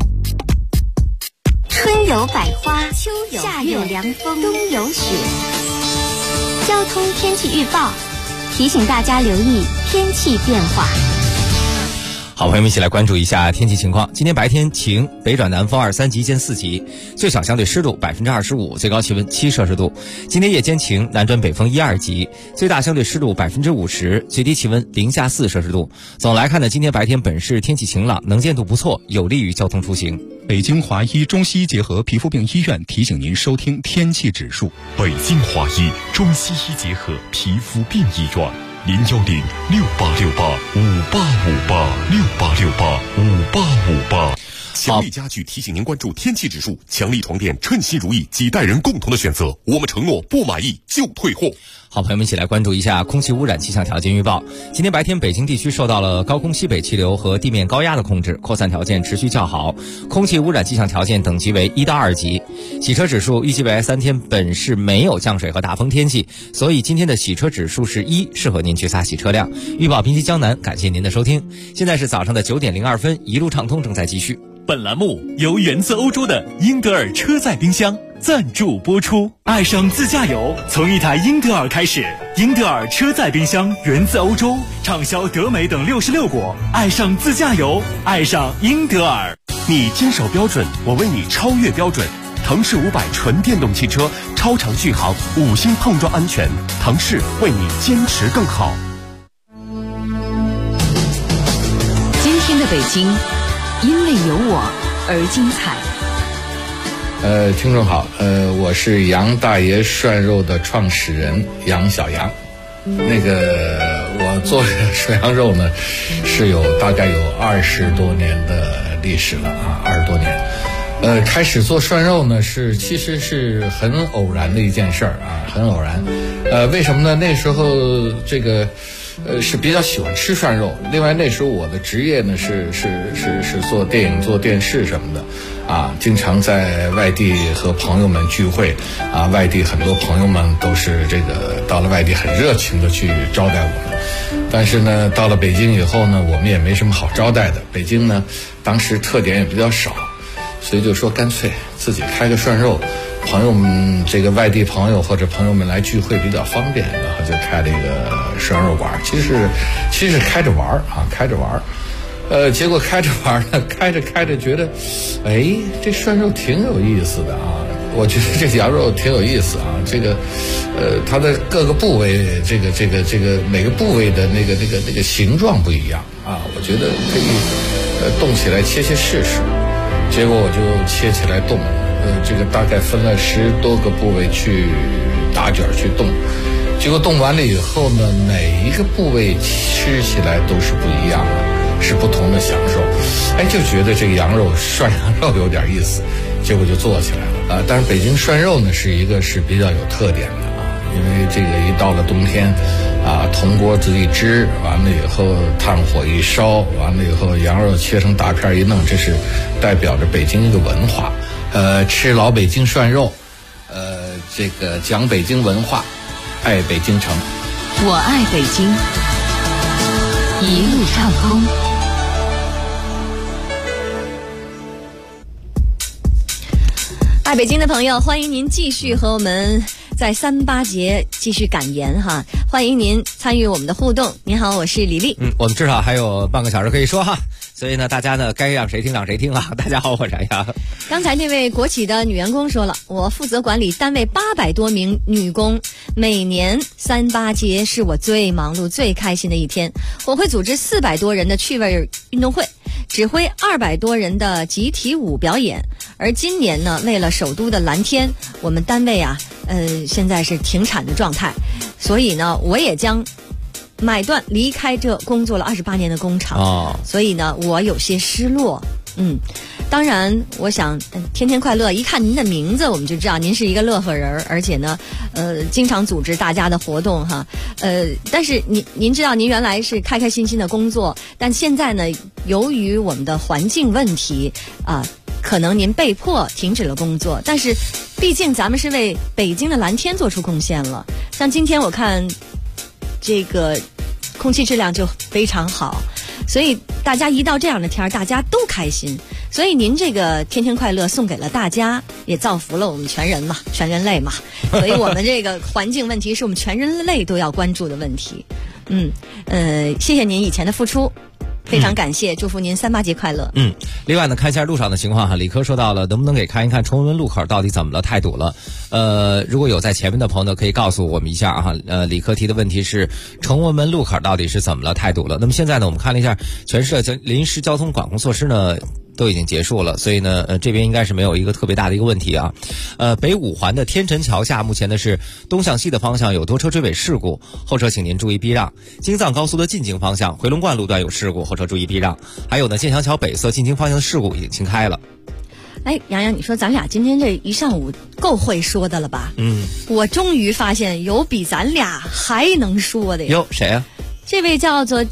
春有百花，秋有夏有凉风，冬有雪。交通天气预报提醒大家留意天气变化。 好，朋友们一起来关注一下天气情况。今天白天晴，北转南风2、3级见4级，最小相对湿度25%，最高气温7摄氏度。今天夜间晴，南转北风1、2级，最大相对湿度50%，最低气温零下4摄氏度。总来看呢，今天白天本市天气晴朗，能见度不错，有利于交通出行。 北京华医中西医结合皮肤病医院提醒您收听天气指数。 北京华医中西医结合皮肤病医院，010-6868-5858，6868-5858。强力家具提醒您关注天气指数，强力床垫称心如意，几代人共同的选择。我们承诺不满意就退货。 好，朋友们一起来关注一下空气污染气象条件预报。今天白天北京地区受到了高空西北气流和地面高压的控制，扩散条件持续较好，空气污染气象条件等级为1到2级。洗车指数预计未来3天本市没有降水和大风天气，所以今天的洗车指数是1，适合您去擦洗车辆。预报滨西江南，感谢您的收听。现在是早上的9点02分，一路畅通正在继续。 本栏目由源自欧洲的英德尔车载冰箱赞助播出。爱上自驾游，从一台英德尔开始。英德尔车载冰箱源自欧洲，畅销德美等66国。爱上自驾游，爱上英德尔。 你坚守标准，我为你超越标准。腾势500纯电动汽车，超长续航，5星碰撞安全。腾势为你坚持更好。 今天的北京，因为有我而精彩。 听众好，我是杨大爷涮肉的创始人杨小杨。我做涮羊肉呢，是大概有20多年的历史了啊，20多年。开始做涮肉呢，其实是很偶然的一件事儿啊，很偶然。为什么呢？那时候是比较喜欢吃涮肉。另外那时候我的职业呢是做电影、做电视什么的。经常在外地和朋友们聚会外地很多朋友们都是到了外地很热情的去招待我们，但是呢到了北京以后呢，我们也没什么好招待的。北京呢当时特点也比较少，所以就说干脆自己开个涮肉，朋友们外地朋友或者朋友们来聚会比较方便，然后就开了一个涮肉馆。其实开着玩开着玩。结果开着玩呢，开着觉得，这涮肉挺有意思的啊。 我觉得这羊肉挺有意思啊，这个它的各个部位，这个每个部位的那个形状不一样啊，我觉得可以冻起来切试试。结果我就切起来冻，这个大概分了10多个部位去打卷去冻。结果冻完了以后呢，每一个部位吃起来都是不一样的，是不同的享受。就觉得这个涮羊肉有点意思，结果就做起来了啊。但是北京涮肉呢是比较有特点的啊，因为这个一到了冬天啊，铜锅子一支，完了以后炭火一烧，完了以后羊肉切成大片一弄，这是代表着北京一个文化。吃老北京涮肉，这个讲北京文化，爱北京城。 我爱北京，一路畅通。 爱北京的朋友，欢迎您继续和我们在38节继续感言哈，欢迎您参与我们的互动。您好，我是李丽。 我们至少还有半个小时可以说哈，所以呢，大家呢该让谁听让谁听啊。大家好，我是呀。 刚才那位国企的女员工说了，我负责管理单位800多名女工，每年38节是我最忙碌、最开心的一天。我会组织400多人的趣味运动会，指挥200多人的集体舞表演。而今年呢，为了首都的蓝天，我们单位啊，现在是停产的状态，所以呢，我也将买断离开这工作了28年的工厂。所以呢，我有些失落。当然，我想天天快乐，一看您的名字，我们就知道您是一个乐呵人，而且呢，经常组织大家的活动哈。但是您知道，您原来是开开心心的工作，但现在呢，由于我们的环境问题啊，可能您被迫停止了工作。但是，毕竟咱们是为北京的蓝天做出贡献了。像今天我看这个空气质量就非常好。所以大家一到这样的天儿，大家都开心。所以您这个天天快乐送给了大家，也造福了我们全人嘛，全人类嘛。所以我们这个环境问题是我们全人类都要关注的问题。谢谢您以前的付出。非常感谢，祝福您38节快乐。 另外呢，看一下路上的情况哈。李科说到了，能不能给看一看崇文门路口到底怎么了，太堵了。如果有在前面的朋友呢，可以告诉我们一下哈。李科提的问题是崇文门路口到底是怎么了，太堵了。那么现在呢，我们看了一下全市的临时交通管控措施呢，都已经结束了，所以呢，这边应该是没有一个特别大的一个问题啊。北5环的天辰桥下，目前呢是东向西的方向有多车追尾事故，后车请您注意避让。京藏高速的进京方向回龙观路段有事故，后车注意避让。还有呢，建祥桥北侧进京方向的事故已经清开了。 洋洋，你说咱俩今天这一上午够会说的了吧？我终于发现有比咱俩还能说的呀。 哟，谁啊？ 这位叫做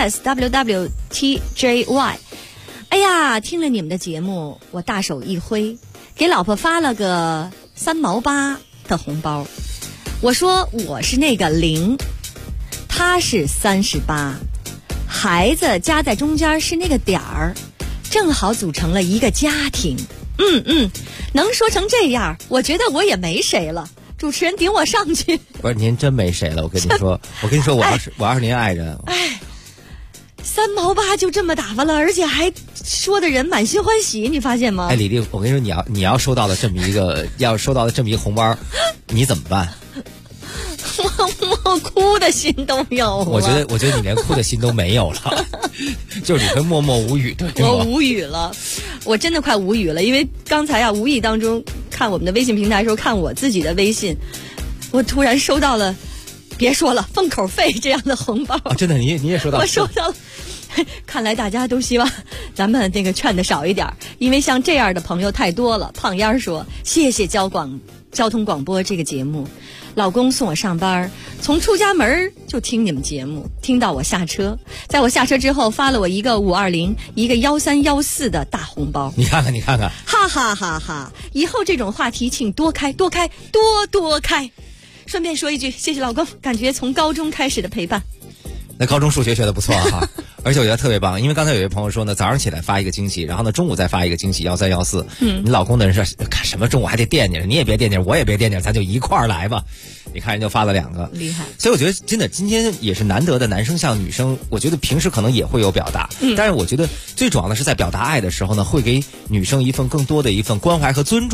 TSWWTJY。哎呀，听了你们的节目，我大手一挥，给老婆发了个3毛8的红包。我说我是那个0，他是38，孩子加在中间是那个点儿，正好组成了一个家庭。能说成这样，我觉得我也没谁了。主持人顶我上去。 不是，您真没谁了，我跟你说，我要是您爱人。 3毛8就这么打发了，而且还说的人满心欢喜，你发现吗？ 李丽，我跟你说，你要收到了这么一个红包，你怎么办？ 我哭的心都有了。 我觉得你连哭的心都没有了，就是你会默默无语，对吗？ 我无语了，我真的快无语了，因为刚才无意当中看我们的微信平台的时候，看我自己的微信，我突然收到了，别说了，封口费这样的红包。 真的，你也收到了？ 我收到了。看来大家都希望咱们这个劝的少一点，因为像这样的朋友太多了。胖烟儿说：“谢谢交通广播这个节目，老公送我上班，从出家门就听你们节目，听到我下车，在我下车之后发了我一个520，一个1314的大红包。 你看看， 哈哈哈哈！以后这种话题请多开，多开。顺便说一句，谢谢老公，感觉从高中开始的陪伴。” 那高中数学学得不错哈，而且我觉得特别棒，因为刚才有一位朋友说呢，早上起来发一个惊喜，然后呢中午再发一个惊喜13、14。你老公的人说看什么中午还得惦记着，你也别惦记着，我也别惦记着，咱就一块儿来吧。你看人就发了2个， 厉害。 所以我觉得真的今天也是难得的，男生向女生，我觉得平时可能也会有表达，但是我觉得最主要的是在表达爱的时候呢，会给女生更多的一份关怀和尊重。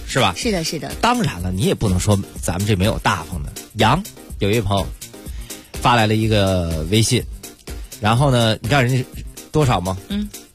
是吧？ 是的，是的。 当然了，你也不能说咱们这没有大方的。有一位朋友发来了一个微信，然后呢，你知道人家多少吗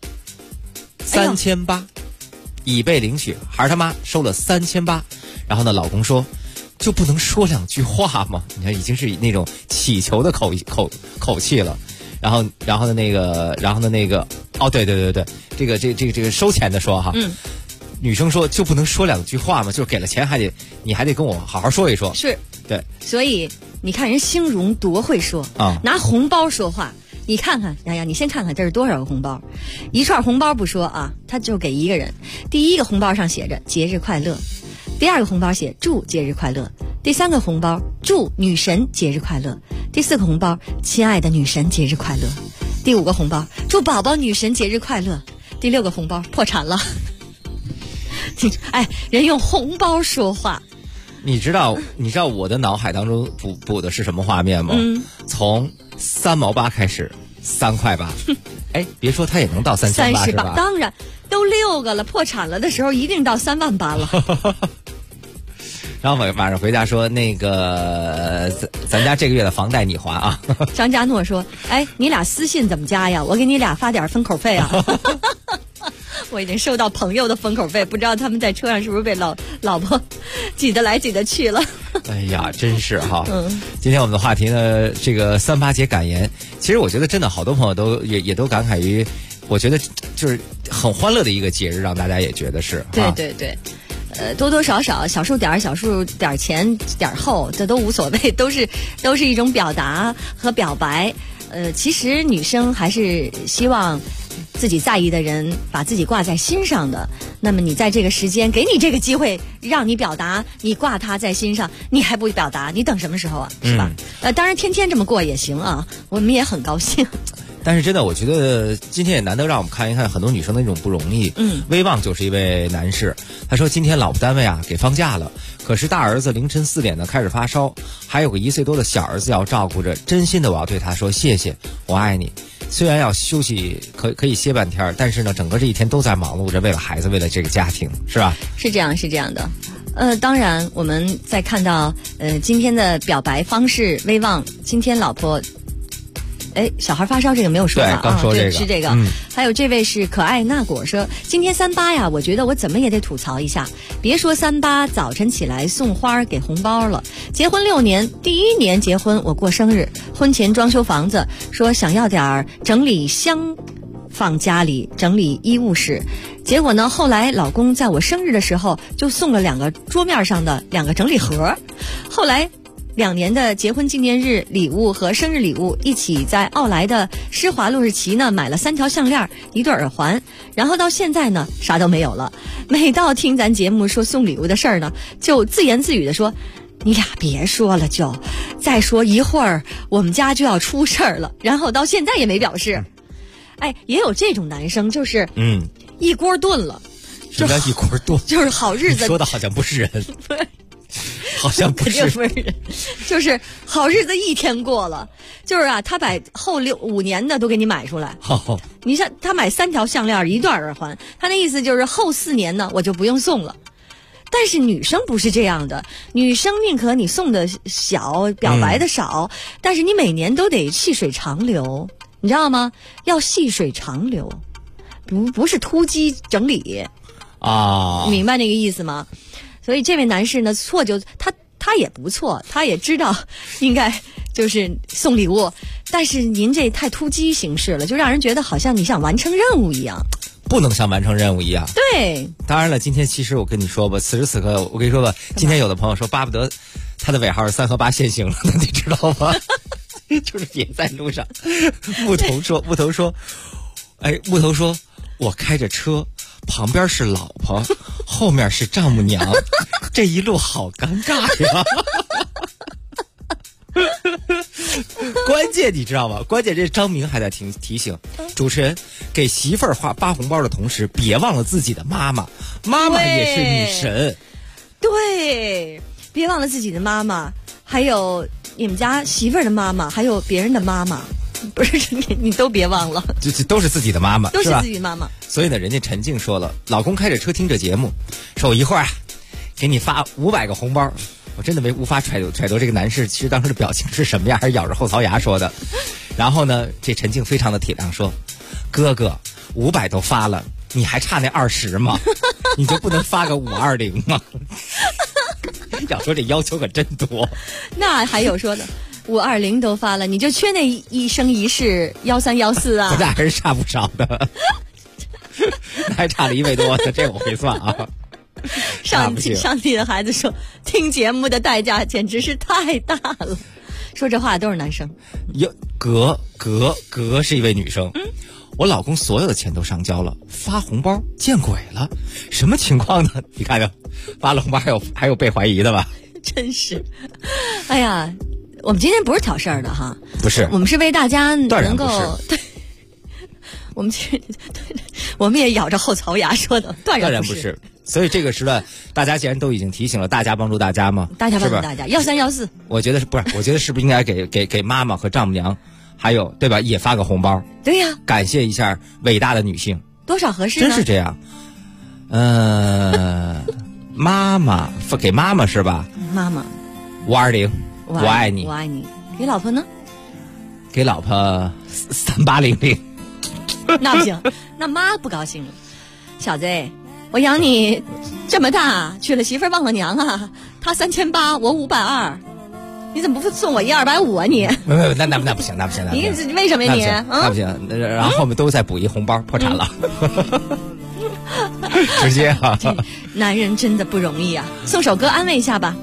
？3800已被领取，孩儿他妈收了3800，然后呢，老公说就不能说两句话吗？你看已经是那种乞求的口气了。然后的那个，哦，对，这个收钱的说哈，女生说就不能说两句话吗？就是给了钱你还得跟我好好说一说。 是， 对。 所以你看人兴荣多会说啊，拿红包说话。你看看，洋洋，你先看看这是多少个红包？一串红包不说啊，他就给一个人。第一个红包上写着节日快乐，第二个红包写祝节日快乐，第三个红包祝女神节日快乐，第四个红包亲爱的女神节日快乐，第五个红包祝宝宝女神节日快乐，第六个红包破产了。哎，人用红包说话。 你知道我的脑海当中补的是什么画面吗？从3毛8开始，3块8。哎，别说他也能到3800是吧？ 当然，都6个了，破产了的时候一定到38000了。 然后晚上回家说那个咱家这个月的房贷你还啊。 张家诺说：“哎，你俩私信怎么加呀？我给你俩发点封口费啊。”我已经收到朋友的封口费，不知道他们在车上是不是被老婆挤得来挤得去了。 哎呀，真是哈。今天我们的话题呢，这个38节感言，其实我觉得真的好多朋友也都感慨于，我觉得就是很欢乐的一个节日，让大家也觉得是。 对对对。多多少少小数点前点后，这都无所谓，都是一种表达和表白。其实女生还是希望自己在意的人把自己挂在心上的。那么你在这个时间给你这个机会，让你表达你挂他在心上，你还不表达，你等什么时候啊？是吧？当然天天这么过也行啊，我们也很高兴。 但是真的，我觉得今天也难得让我们看一看很多女生的那种不容易。威望就是一位男士，他说今天老婆单位啊给放假了，可是大儿子凌晨4点呢开始发烧，还有个1岁多的小儿子要照顾着，真心的我要对他说谢谢，我爱你。虽然要休息可以歇半天，但是呢整个这一天都在忙碌着，为了孩子，为了这个家庭，是吧？是这样的。当然我们在看到今天的表白方式，威望今天老婆小孩发烧这个没有说吧？ 对，刚说这个是这个。还有这位是可爱那果说，今天38呀，我觉得我怎么也得吐槽一下。别说38，早晨起来送花给红包了。结婚6年，第1年结婚我过生日，婚前装修房子，说想要点整理箱放家里，整理衣物室。结果呢，后来老公在我生日的时候就送了2个桌面上的2个整理盒。后来2年的结婚纪念日礼物和生日礼物一起在奥莱的施华路士奇呢买了3条项链1对耳环，然后到现在呢啥都没有了。每到听咱节目说送礼物的事儿呢，就自言自语的说，你俩别说了，就再说一会儿我们家就要出事儿了，然后到现在也没表示。也有这种男生，就是一锅炖了。 什么叫一锅炖？ 就是好日子说的好像不是人。好像不是， 肯定不是人，就是好日子一天过了，就是啊，他把后5年的都给你买出来。你像他买3条项链1对耳环，他那意思就是后4年呢我就不用送了。但是女生不是这样的，女生宁可你送的小，表白的少，但是你每年都得细水长流，你知道吗？要细水长流，不是突击整理啊，明白那个意思吗？所以这位男士呢，错就他也不错，他也知道应该就是送礼物，但是您这太突击形式了，就让人觉得好像你想完成任务一样。 不能像完成任务一样。 对， 当然了，今天其实我跟你说吧，此时此刻我跟你说吧，今天有的朋友说巴不得他的尾号是3和8限行了，你知道吗？就是别在路上。木头说，木头说，我开着车，旁边是老婆，后面是丈母娘，这一路好尴尬呀。关键你知道吗？关键这张明还在提醒主持人，给媳妇儿发红包的同时，别忘了自己的妈妈，妈妈也是女神。 对，别忘了自己的妈妈，还有你们家媳妇儿的妈妈，还有别人的妈妈，不是你都别忘了， 这都是自己的妈妈， 都是自己的妈妈。 所以呢，人家陈静说了，老公开着车听着节目，说我一会儿给你发500个红包。我真的无法揣度这个男士其实当时的表情是什么样，还是咬着后槽牙说的。然后呢，这陈静非常的体谅说，哥哥500都发了，你还差那20吗？你就不能发个520吗？要说这要求可真多。 那还有说的520都发了，你就缺那一生一世13、14啊？ 那还是差不少的。那还差了1位多呢，这我会算啊。 上帝的孩子说，听节目的代价简直是太大了。说这话都是男生。 格是一位女生。我老公所有的钱都上交了，发红包见鬼了，什么情况呢？你看看，发了红包还有被怀疑的吧？ 真是，哎呀，我们今天不是挑事儿的哈， 不是， 我们是为大家能够对。我们也咬着后槽牙说的，当然不是。 所以这个时段，大家既然都已经提醒了，大家帮助大家嘛， 大家帮助大家，13、14。 我觉得我觉得是不是应该给妈妈和丈母娘，还有对吧，也发个红包？ 对呀， 感谢一下伟大的女性。 多少合适呢？ 真是这样。妈妈给妈妈是吧？ 妈妈 520，我爱你， 我爱你。给老婆呢？ 给老婆3800。 那不行，那妈不高兴了。小子，我养你这么大，娶了媳妇忘了娘啊！他3800，我520，你怎么不送我250啊你？ 那不行，那不行， 你为什么呀你？ 那不行，然后后面都再补一红包，破产了。直接啊！ 男人真的不容易啊！送首歌安慰一下吧。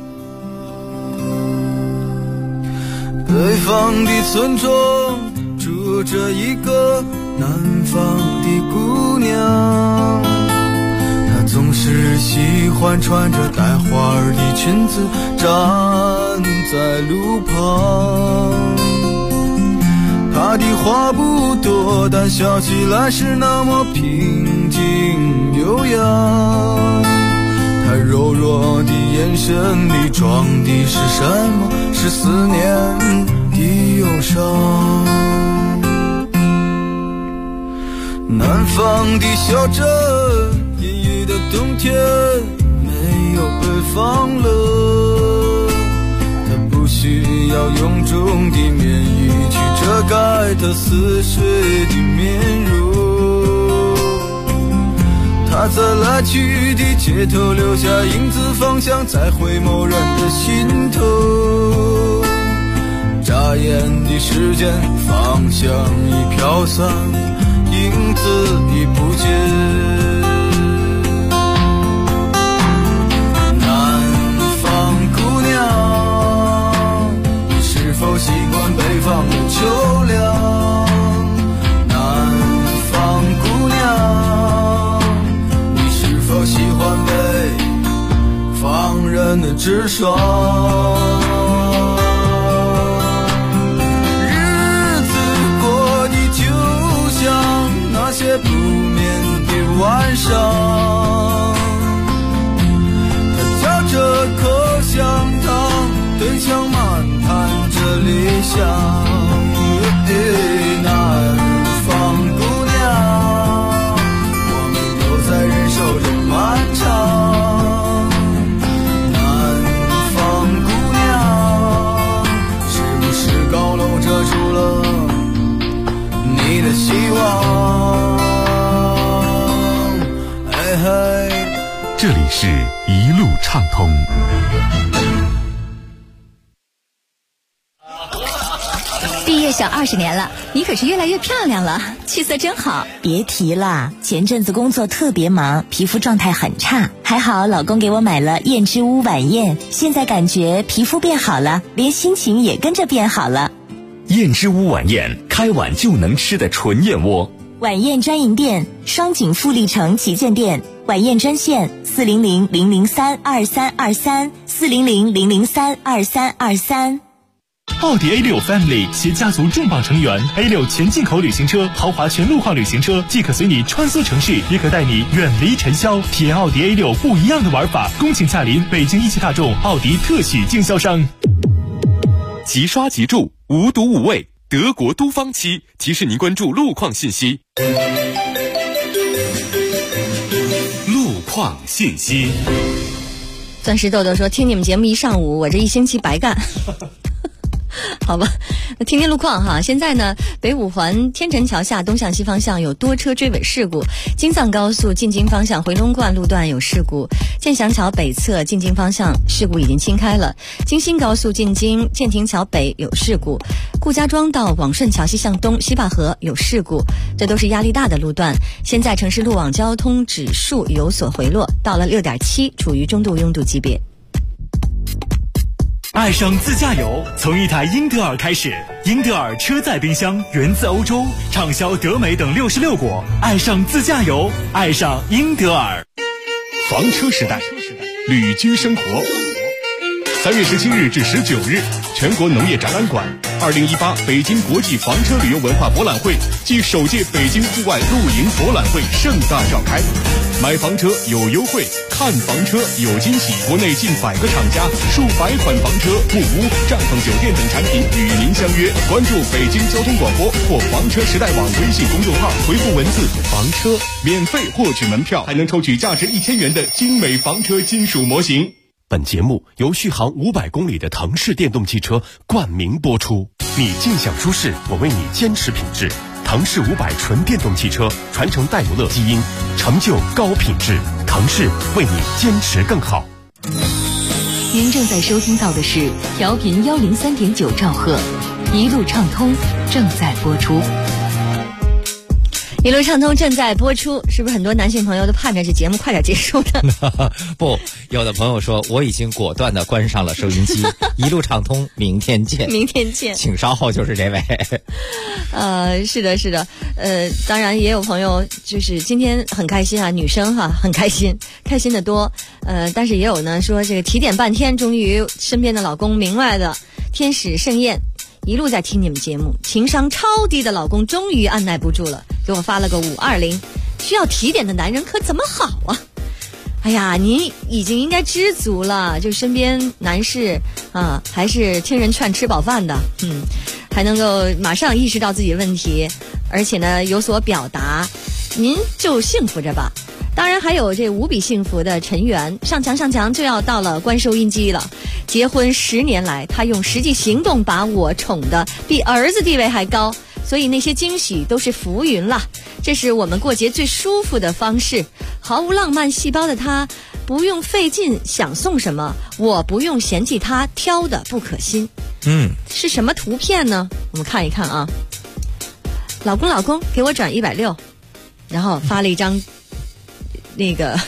北方的村庄住着一个南方的姑娘，她总是喜欢穿着带花儿的裙子站在路旁。她的话不多，但笑起来是那么平静悠扬。她柔弱的眼神里装的是什么？是思念的忧伤。南方的小镇，阴郁的冬天没有北方冷，它不需要臃肿的棉衣去遮盖它似水的面容。它在来去的街头留下影子，方向在回眸人的心头。眨眼的时间，方向已飘散，影子已不见。南方姑娘，你是否习惯北方的秋凉？南方姑娘，你是否喜欢北方人的直爽？那些不眠的晚上，他嚼着口香糖，对墙漫谈着理想。南方姑娘，我们都在忍受着漫长。南方姑娘，是不是高楼遮住了你的希望？ 这里是一路畅通。 毕业小20年了，你可是越来越漂亮了，气色真好。 别提了，前阵子工作特别忙，皮肤状态很差，还好老公给我买了燕之屋晚宴，现在感觉皮肤变好了，连心情也跟着变好了。 燕之屋晚宴，开碗就能吃的纯燕窝。 晚宴专营店，双井富力城旗舰店，晚宴专线400-003-2323，400-003-2323。 奥迪 A6 Family 携家族重磅成员 A6 全进口旅行车，豪华全路况旅行车，既可随你穿梭城市，也可带你远离尘嚣，体验奥迪 A6 不一样的玩法。恭请驾临北京一汽大众奥迪特许经销商。 即刷即住，无毒无味，德国都方漆提示您关注路况信息。路况信息。 钻石豆豆说：“听你们节目一上午，我这一星期白干。”好吧，那听听路况哈。现在呢，北五环天辰桥下东向西方向有多车追尾事故，京藏高速进京方向回龙观路段有事故，建祥桥北侧进京方向事故已经清开了，京新高速进京建亭桥北有事故，顾家庄到广顺桥西向东西坝河有事故，这都是压力大的路段。现在城市路网交通指数有所回落，到了6.7，处于中度拥堵级别。 爱上自驾游，从一台英德尔开始。英德尔车载冰箱源自欧洲，畅销德美等66国。爱上自驾游，爱上英德尔。 房车时代，旅居生活。3月17日至19日，全国农业展览馆2018北京国际房车旅游文化博览会暨首届北京户外露营博览会盛大召开。买房车有优惠，看房车有惊喜。国内近100个厂家，数百款房车、木屋、帐篷酒店等产品与您相约。关注北京交通广播或房车时代网微信公众号，回复文字“房车”，免费获取门票，还能抽取价值1000元的精美房车金属模型。 本节目由续航500公里的腾势电动汽车冠名播出。你尽享舒适，我为你坚持品质。腾势500纯电动汽车传承戴姆勒基因，成就高品质。腾势为你坚持更好。 您正在收听到的是调频103.9兆赫，一路畅通正在播出。 一路畅通正在播出，是不是很多男性朋友都盼着这节目快点结束呢？ 不，有的朋友说我已经果断地关上了收音机。一路畅通，明天见。 明天见， 请稍后就是这位。 是的，是的，当然也有朋友就是今天很开心啊，女生哈很开心，开心的多。但是也有呢说这个提点半天，终于身边的老公明白的，天使盛宴。一路在听你们节目，情商超低的老公终于按耐不住了，给我发了个520，需要提点的男人可怎么好啊？哎呀，您已经应该知足了，就身边男士啊，还是听人劝吃饱饭的，还能够马上意识到自己的问题，而且呢有所表达，您就幸福着吧。当然还有这无比幸福的陈元，上墙就要到了关收音机了。结婚10年来，他用实际行动把我宠得比儿子地位还高，所以那些惊喜都是浮云了。这是我们过节最舒服的方式。毫无浪漫细胞的他，不用费劲想送什么，我不用嫌弃他挑的不可心。是什么图片呢？我们看一看啊。老公给我转160，然后发了一张那个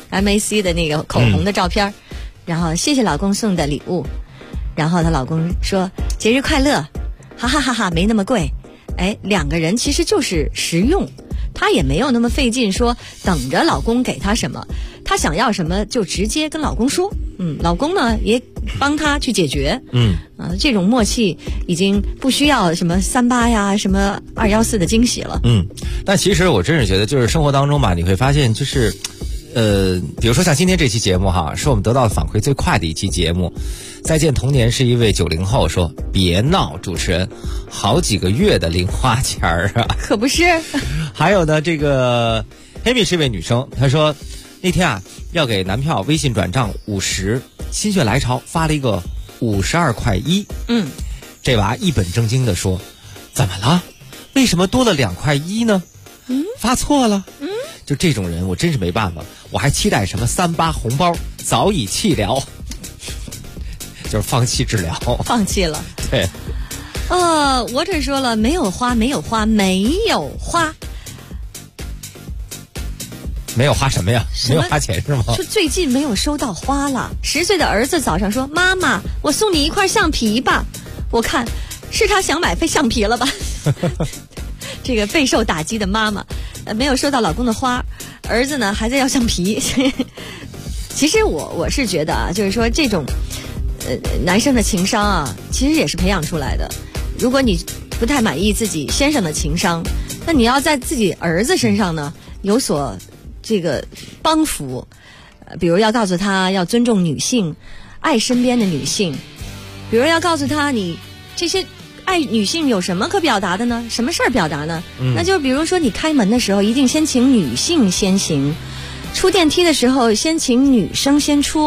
MAC 的那个口红的照片，然后谢谢老公送的礼物，然后她老公说节日快乐，哈哈哈哈，没那么贵。两个人其实就是实用，她也没有那么费劲说等着老公给她什么，她想要什么就直接跟老公说，老公呢也帮她去解决，这种默契已经不需要什么38呀什么214的惊喜了。 但其实我真是觉得就是生活当中吧，你会发现就是比如说像今天这期节目哈，是我们得到的反馈最快的一期节目。再见童年是一位90后说，别闹，主持人好几个月的零花钱啊， 可不是。 还有呢，这个黑米是一位女生，她说那天啊要给男票微信转账50，心血来潮发了一个52块1。这娃一本正经的说，怎么了？为什么多了2块1呢？发错了。就这种人我真是没办法，我还期待什么38红包，早已弃疗。就是放弃治疗， 放弃了。 对。 我这说了，没有花，没有花，没有花。没有花什么呀？没有花钱是吗？ 就最近没有收到花了。10岁的儿子早上说，妈妈，我送你一块橡皮吧。我看是他想买橡皮了吧。这个备受打击的妈妈，没有收到老公的花，儿子呢还在要橡皮。其实我是觉得啊，就是说这种男生的情商啊，其实也是培养出来的。如果你不太满意自己先生的情商，那你要在自己儿子身上呢有所这个帮扶，比如要告诉他要尊重女性，爱身边的女性，比如要告诉他你这些爱女性有什么可表达的呢？什么事儿表达呢？那就比如说你开门的时候一定先请女性先行，出电梯的时候先请女生先出，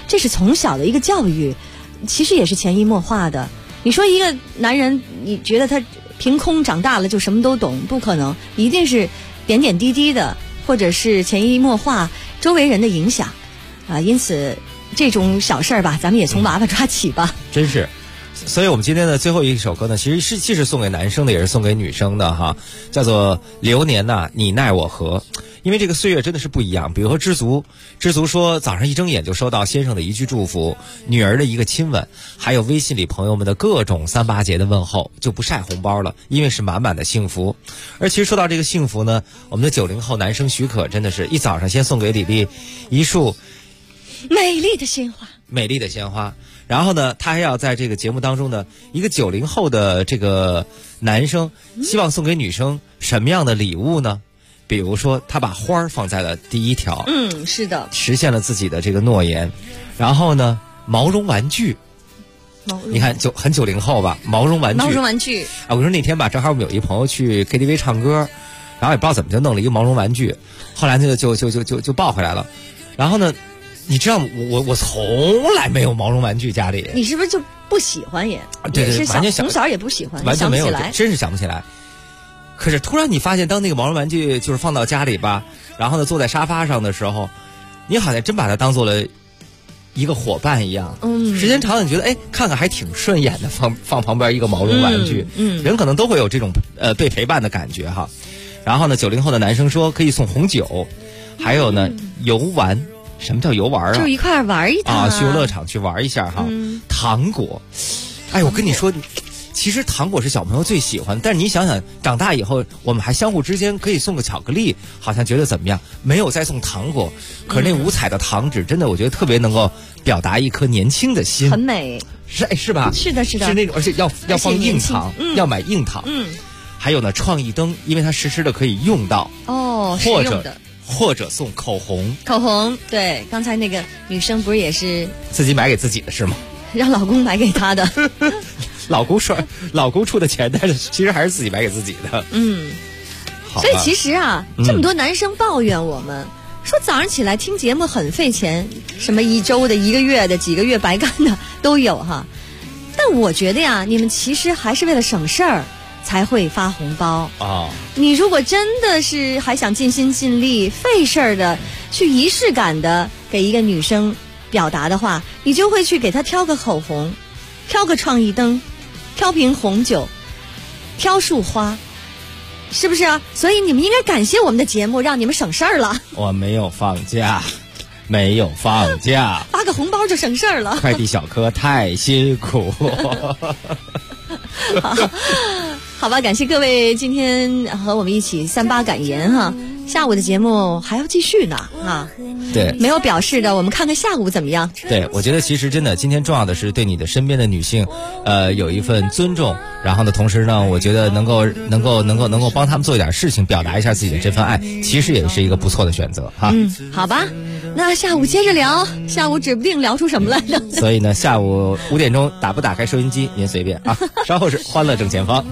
这是从小的一个教育，其实也是潜移默化的。你说一个男人，你觉得他凭空长大了就什么都懂，不可能，一定是点点滴滴的，或者是潜移默化周围人的影响啊。因此这种小事儿吧，咱们也从娃娃抓起吧。 真是。所以我们今天的最后一首歌呢，其实是既是送给男生的，也是送给女生的哈，叫做《流年呐，你奈我何》。因为这个岁月真的是不一样。比如说知足说早上一睁眼就收到先生的一句祝福，女儿的一个亲吻，还有微信里朋友们的各种3、8节的问候，就不晒红包了，因为是满满的幸福。而其实说到这个幸福呢，我们的90后男生许可真的是一早上先送给李丽一束美丽的鲜花，然后呢，他还要在这个节目当中呢，一个90后的这个男生希望送给女生什么样的礼物呢？比如说他把花儿放在了第一条，是的，实现了自己的这个诺言。然后呢，毛绒玩具，你看就很90后吧，毛绒玩具啊！我说那天吧，正好我们有一朋友去 KTV 唱歌，然后也不知道怎么就弄了一个毛绒玩具，后来那就抱回来了。然后呢，你知道我从来没有毛绒玩具家里，你是不是就不喜欢也？对，完全从小也不喜欢，完全没有，真是想不起来。可是突然你发现，当那个毛绒玩具就是放到家里吧，然后呢坐在沙发上的时候，你好像真把它当做了一个伙伴一样。时间长了你觉得看看还挺顺眼的，放旁边一个毛绒玩具，人可能都会有这种被陪伴的感觉哈。然后呢90后的男生说可以送红酒，还有呢游玩。什么叫游玩啊？就一块玩一趟去游乐场去玩一下哈。糖果，我跟你说，其实糖果是小朋友最喜欢，但是你想想，长大以后我们还相互之间可以送个巧克力，好像觉得怎么样？没有再送糖果，可是那五彩的糖纸真的，我觉得特别能够表达一颗年轻的心，很美，是吧？是的，是那种，而且要放硬糖，要买硬糖。还有呢，创意灯，因为它实时的可以用到或者送口红，对，刚才那个女生不是也是自己买给自己的是吗？让老公买给她的。老公出的钱，但是其实还是自己买给自己的。所以其实这么多男生抱怨我们，说早上起来听节目很费钱，什么1周的、1个月的、几个月白干的都有哈。但我觉得你们其实还是为了省事儿才会发红包啊！你如果真的是还想尽心尽力、费事儿的去仪式感的给一个女生表达的话，你就会去给她挑个口红，挑个创意灯，挑瓶红酒，挑束花，是不是啊？所以你们应该感谢我们的节目，让你们省事儿了。我没有放假，发个红包就省事儿了。快递小哥太辛苦。好吧，感谢各位今天和我们一起38感言哈。下午的节目还要继续呢对，没有表示的，我们看看下午怎么样。对，我觉得其实真的今天重要的是对你的身边的女性有一份尊重，然后呢同时呢我觉得能够帮他们做一点事情，表达一下自己的这份爱，其实也是一个不错的选择哈。好吧，那下午接着聊，下午指不定聊出什么来着。所以呢下午5点钟打不打开收音机您随便稍后是欢乐正前方。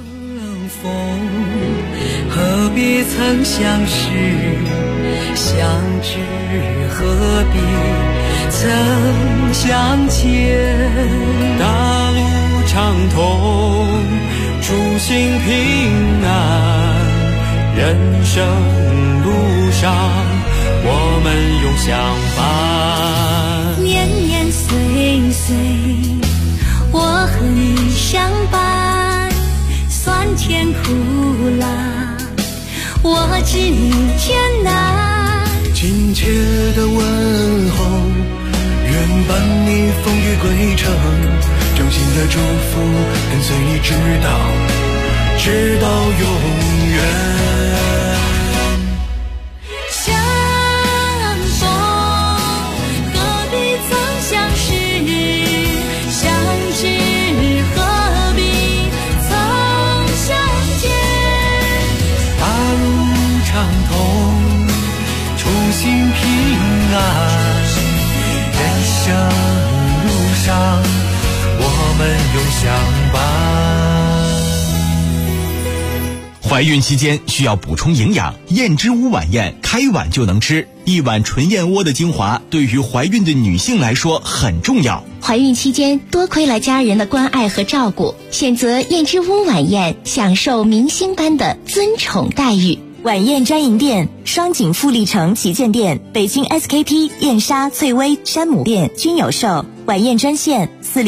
何必曾相识，相知何必曾相见。大路畅通，初心平安，人生路上我们永相伴。年年岁岁，我和你相伴，酸甜苦辣我知你艰难。亲切的问候，愿伴你风雨归程，衷心的祝福跟随你直到永远。相逢何必曾相识，相知何必曾相见。大路畅通，初心平安，人生路上我们永相伴。 怀孕期间需要补充营养，燕之屋晚宴开碗就能吃。一碗纯燕窝的精华对于怀孕的女性来说很重要。 怀孕期间多亏了家人的关爱和照顾，选择燕之屋晚宴，享受明星般的尊宠待遇。 晚宴专营店：双井富力城旗舰店、北京 SKP、燕莎、翠微、山姆店均有售。晚宴专线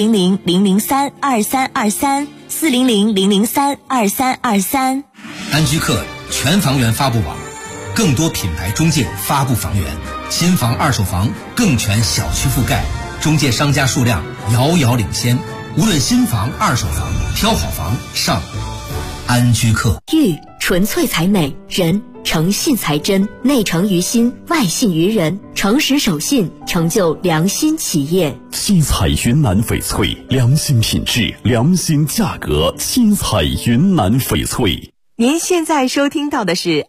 ：400-003-2323，400-003-2323。 安居客全房源发布网，更多品牌中介发布房源，新房二手房更全小区覆盖，中介商家数量遥遥领先。无论新房二手房，挑好房上安居客。 玉纯粹才美，人诚信才真，内诚于心，外信于人，诚实守信，成就良心企业。 七彩云南翡翠，良心品质，良心价格。七彩云南翡翠。 您现在收听到的是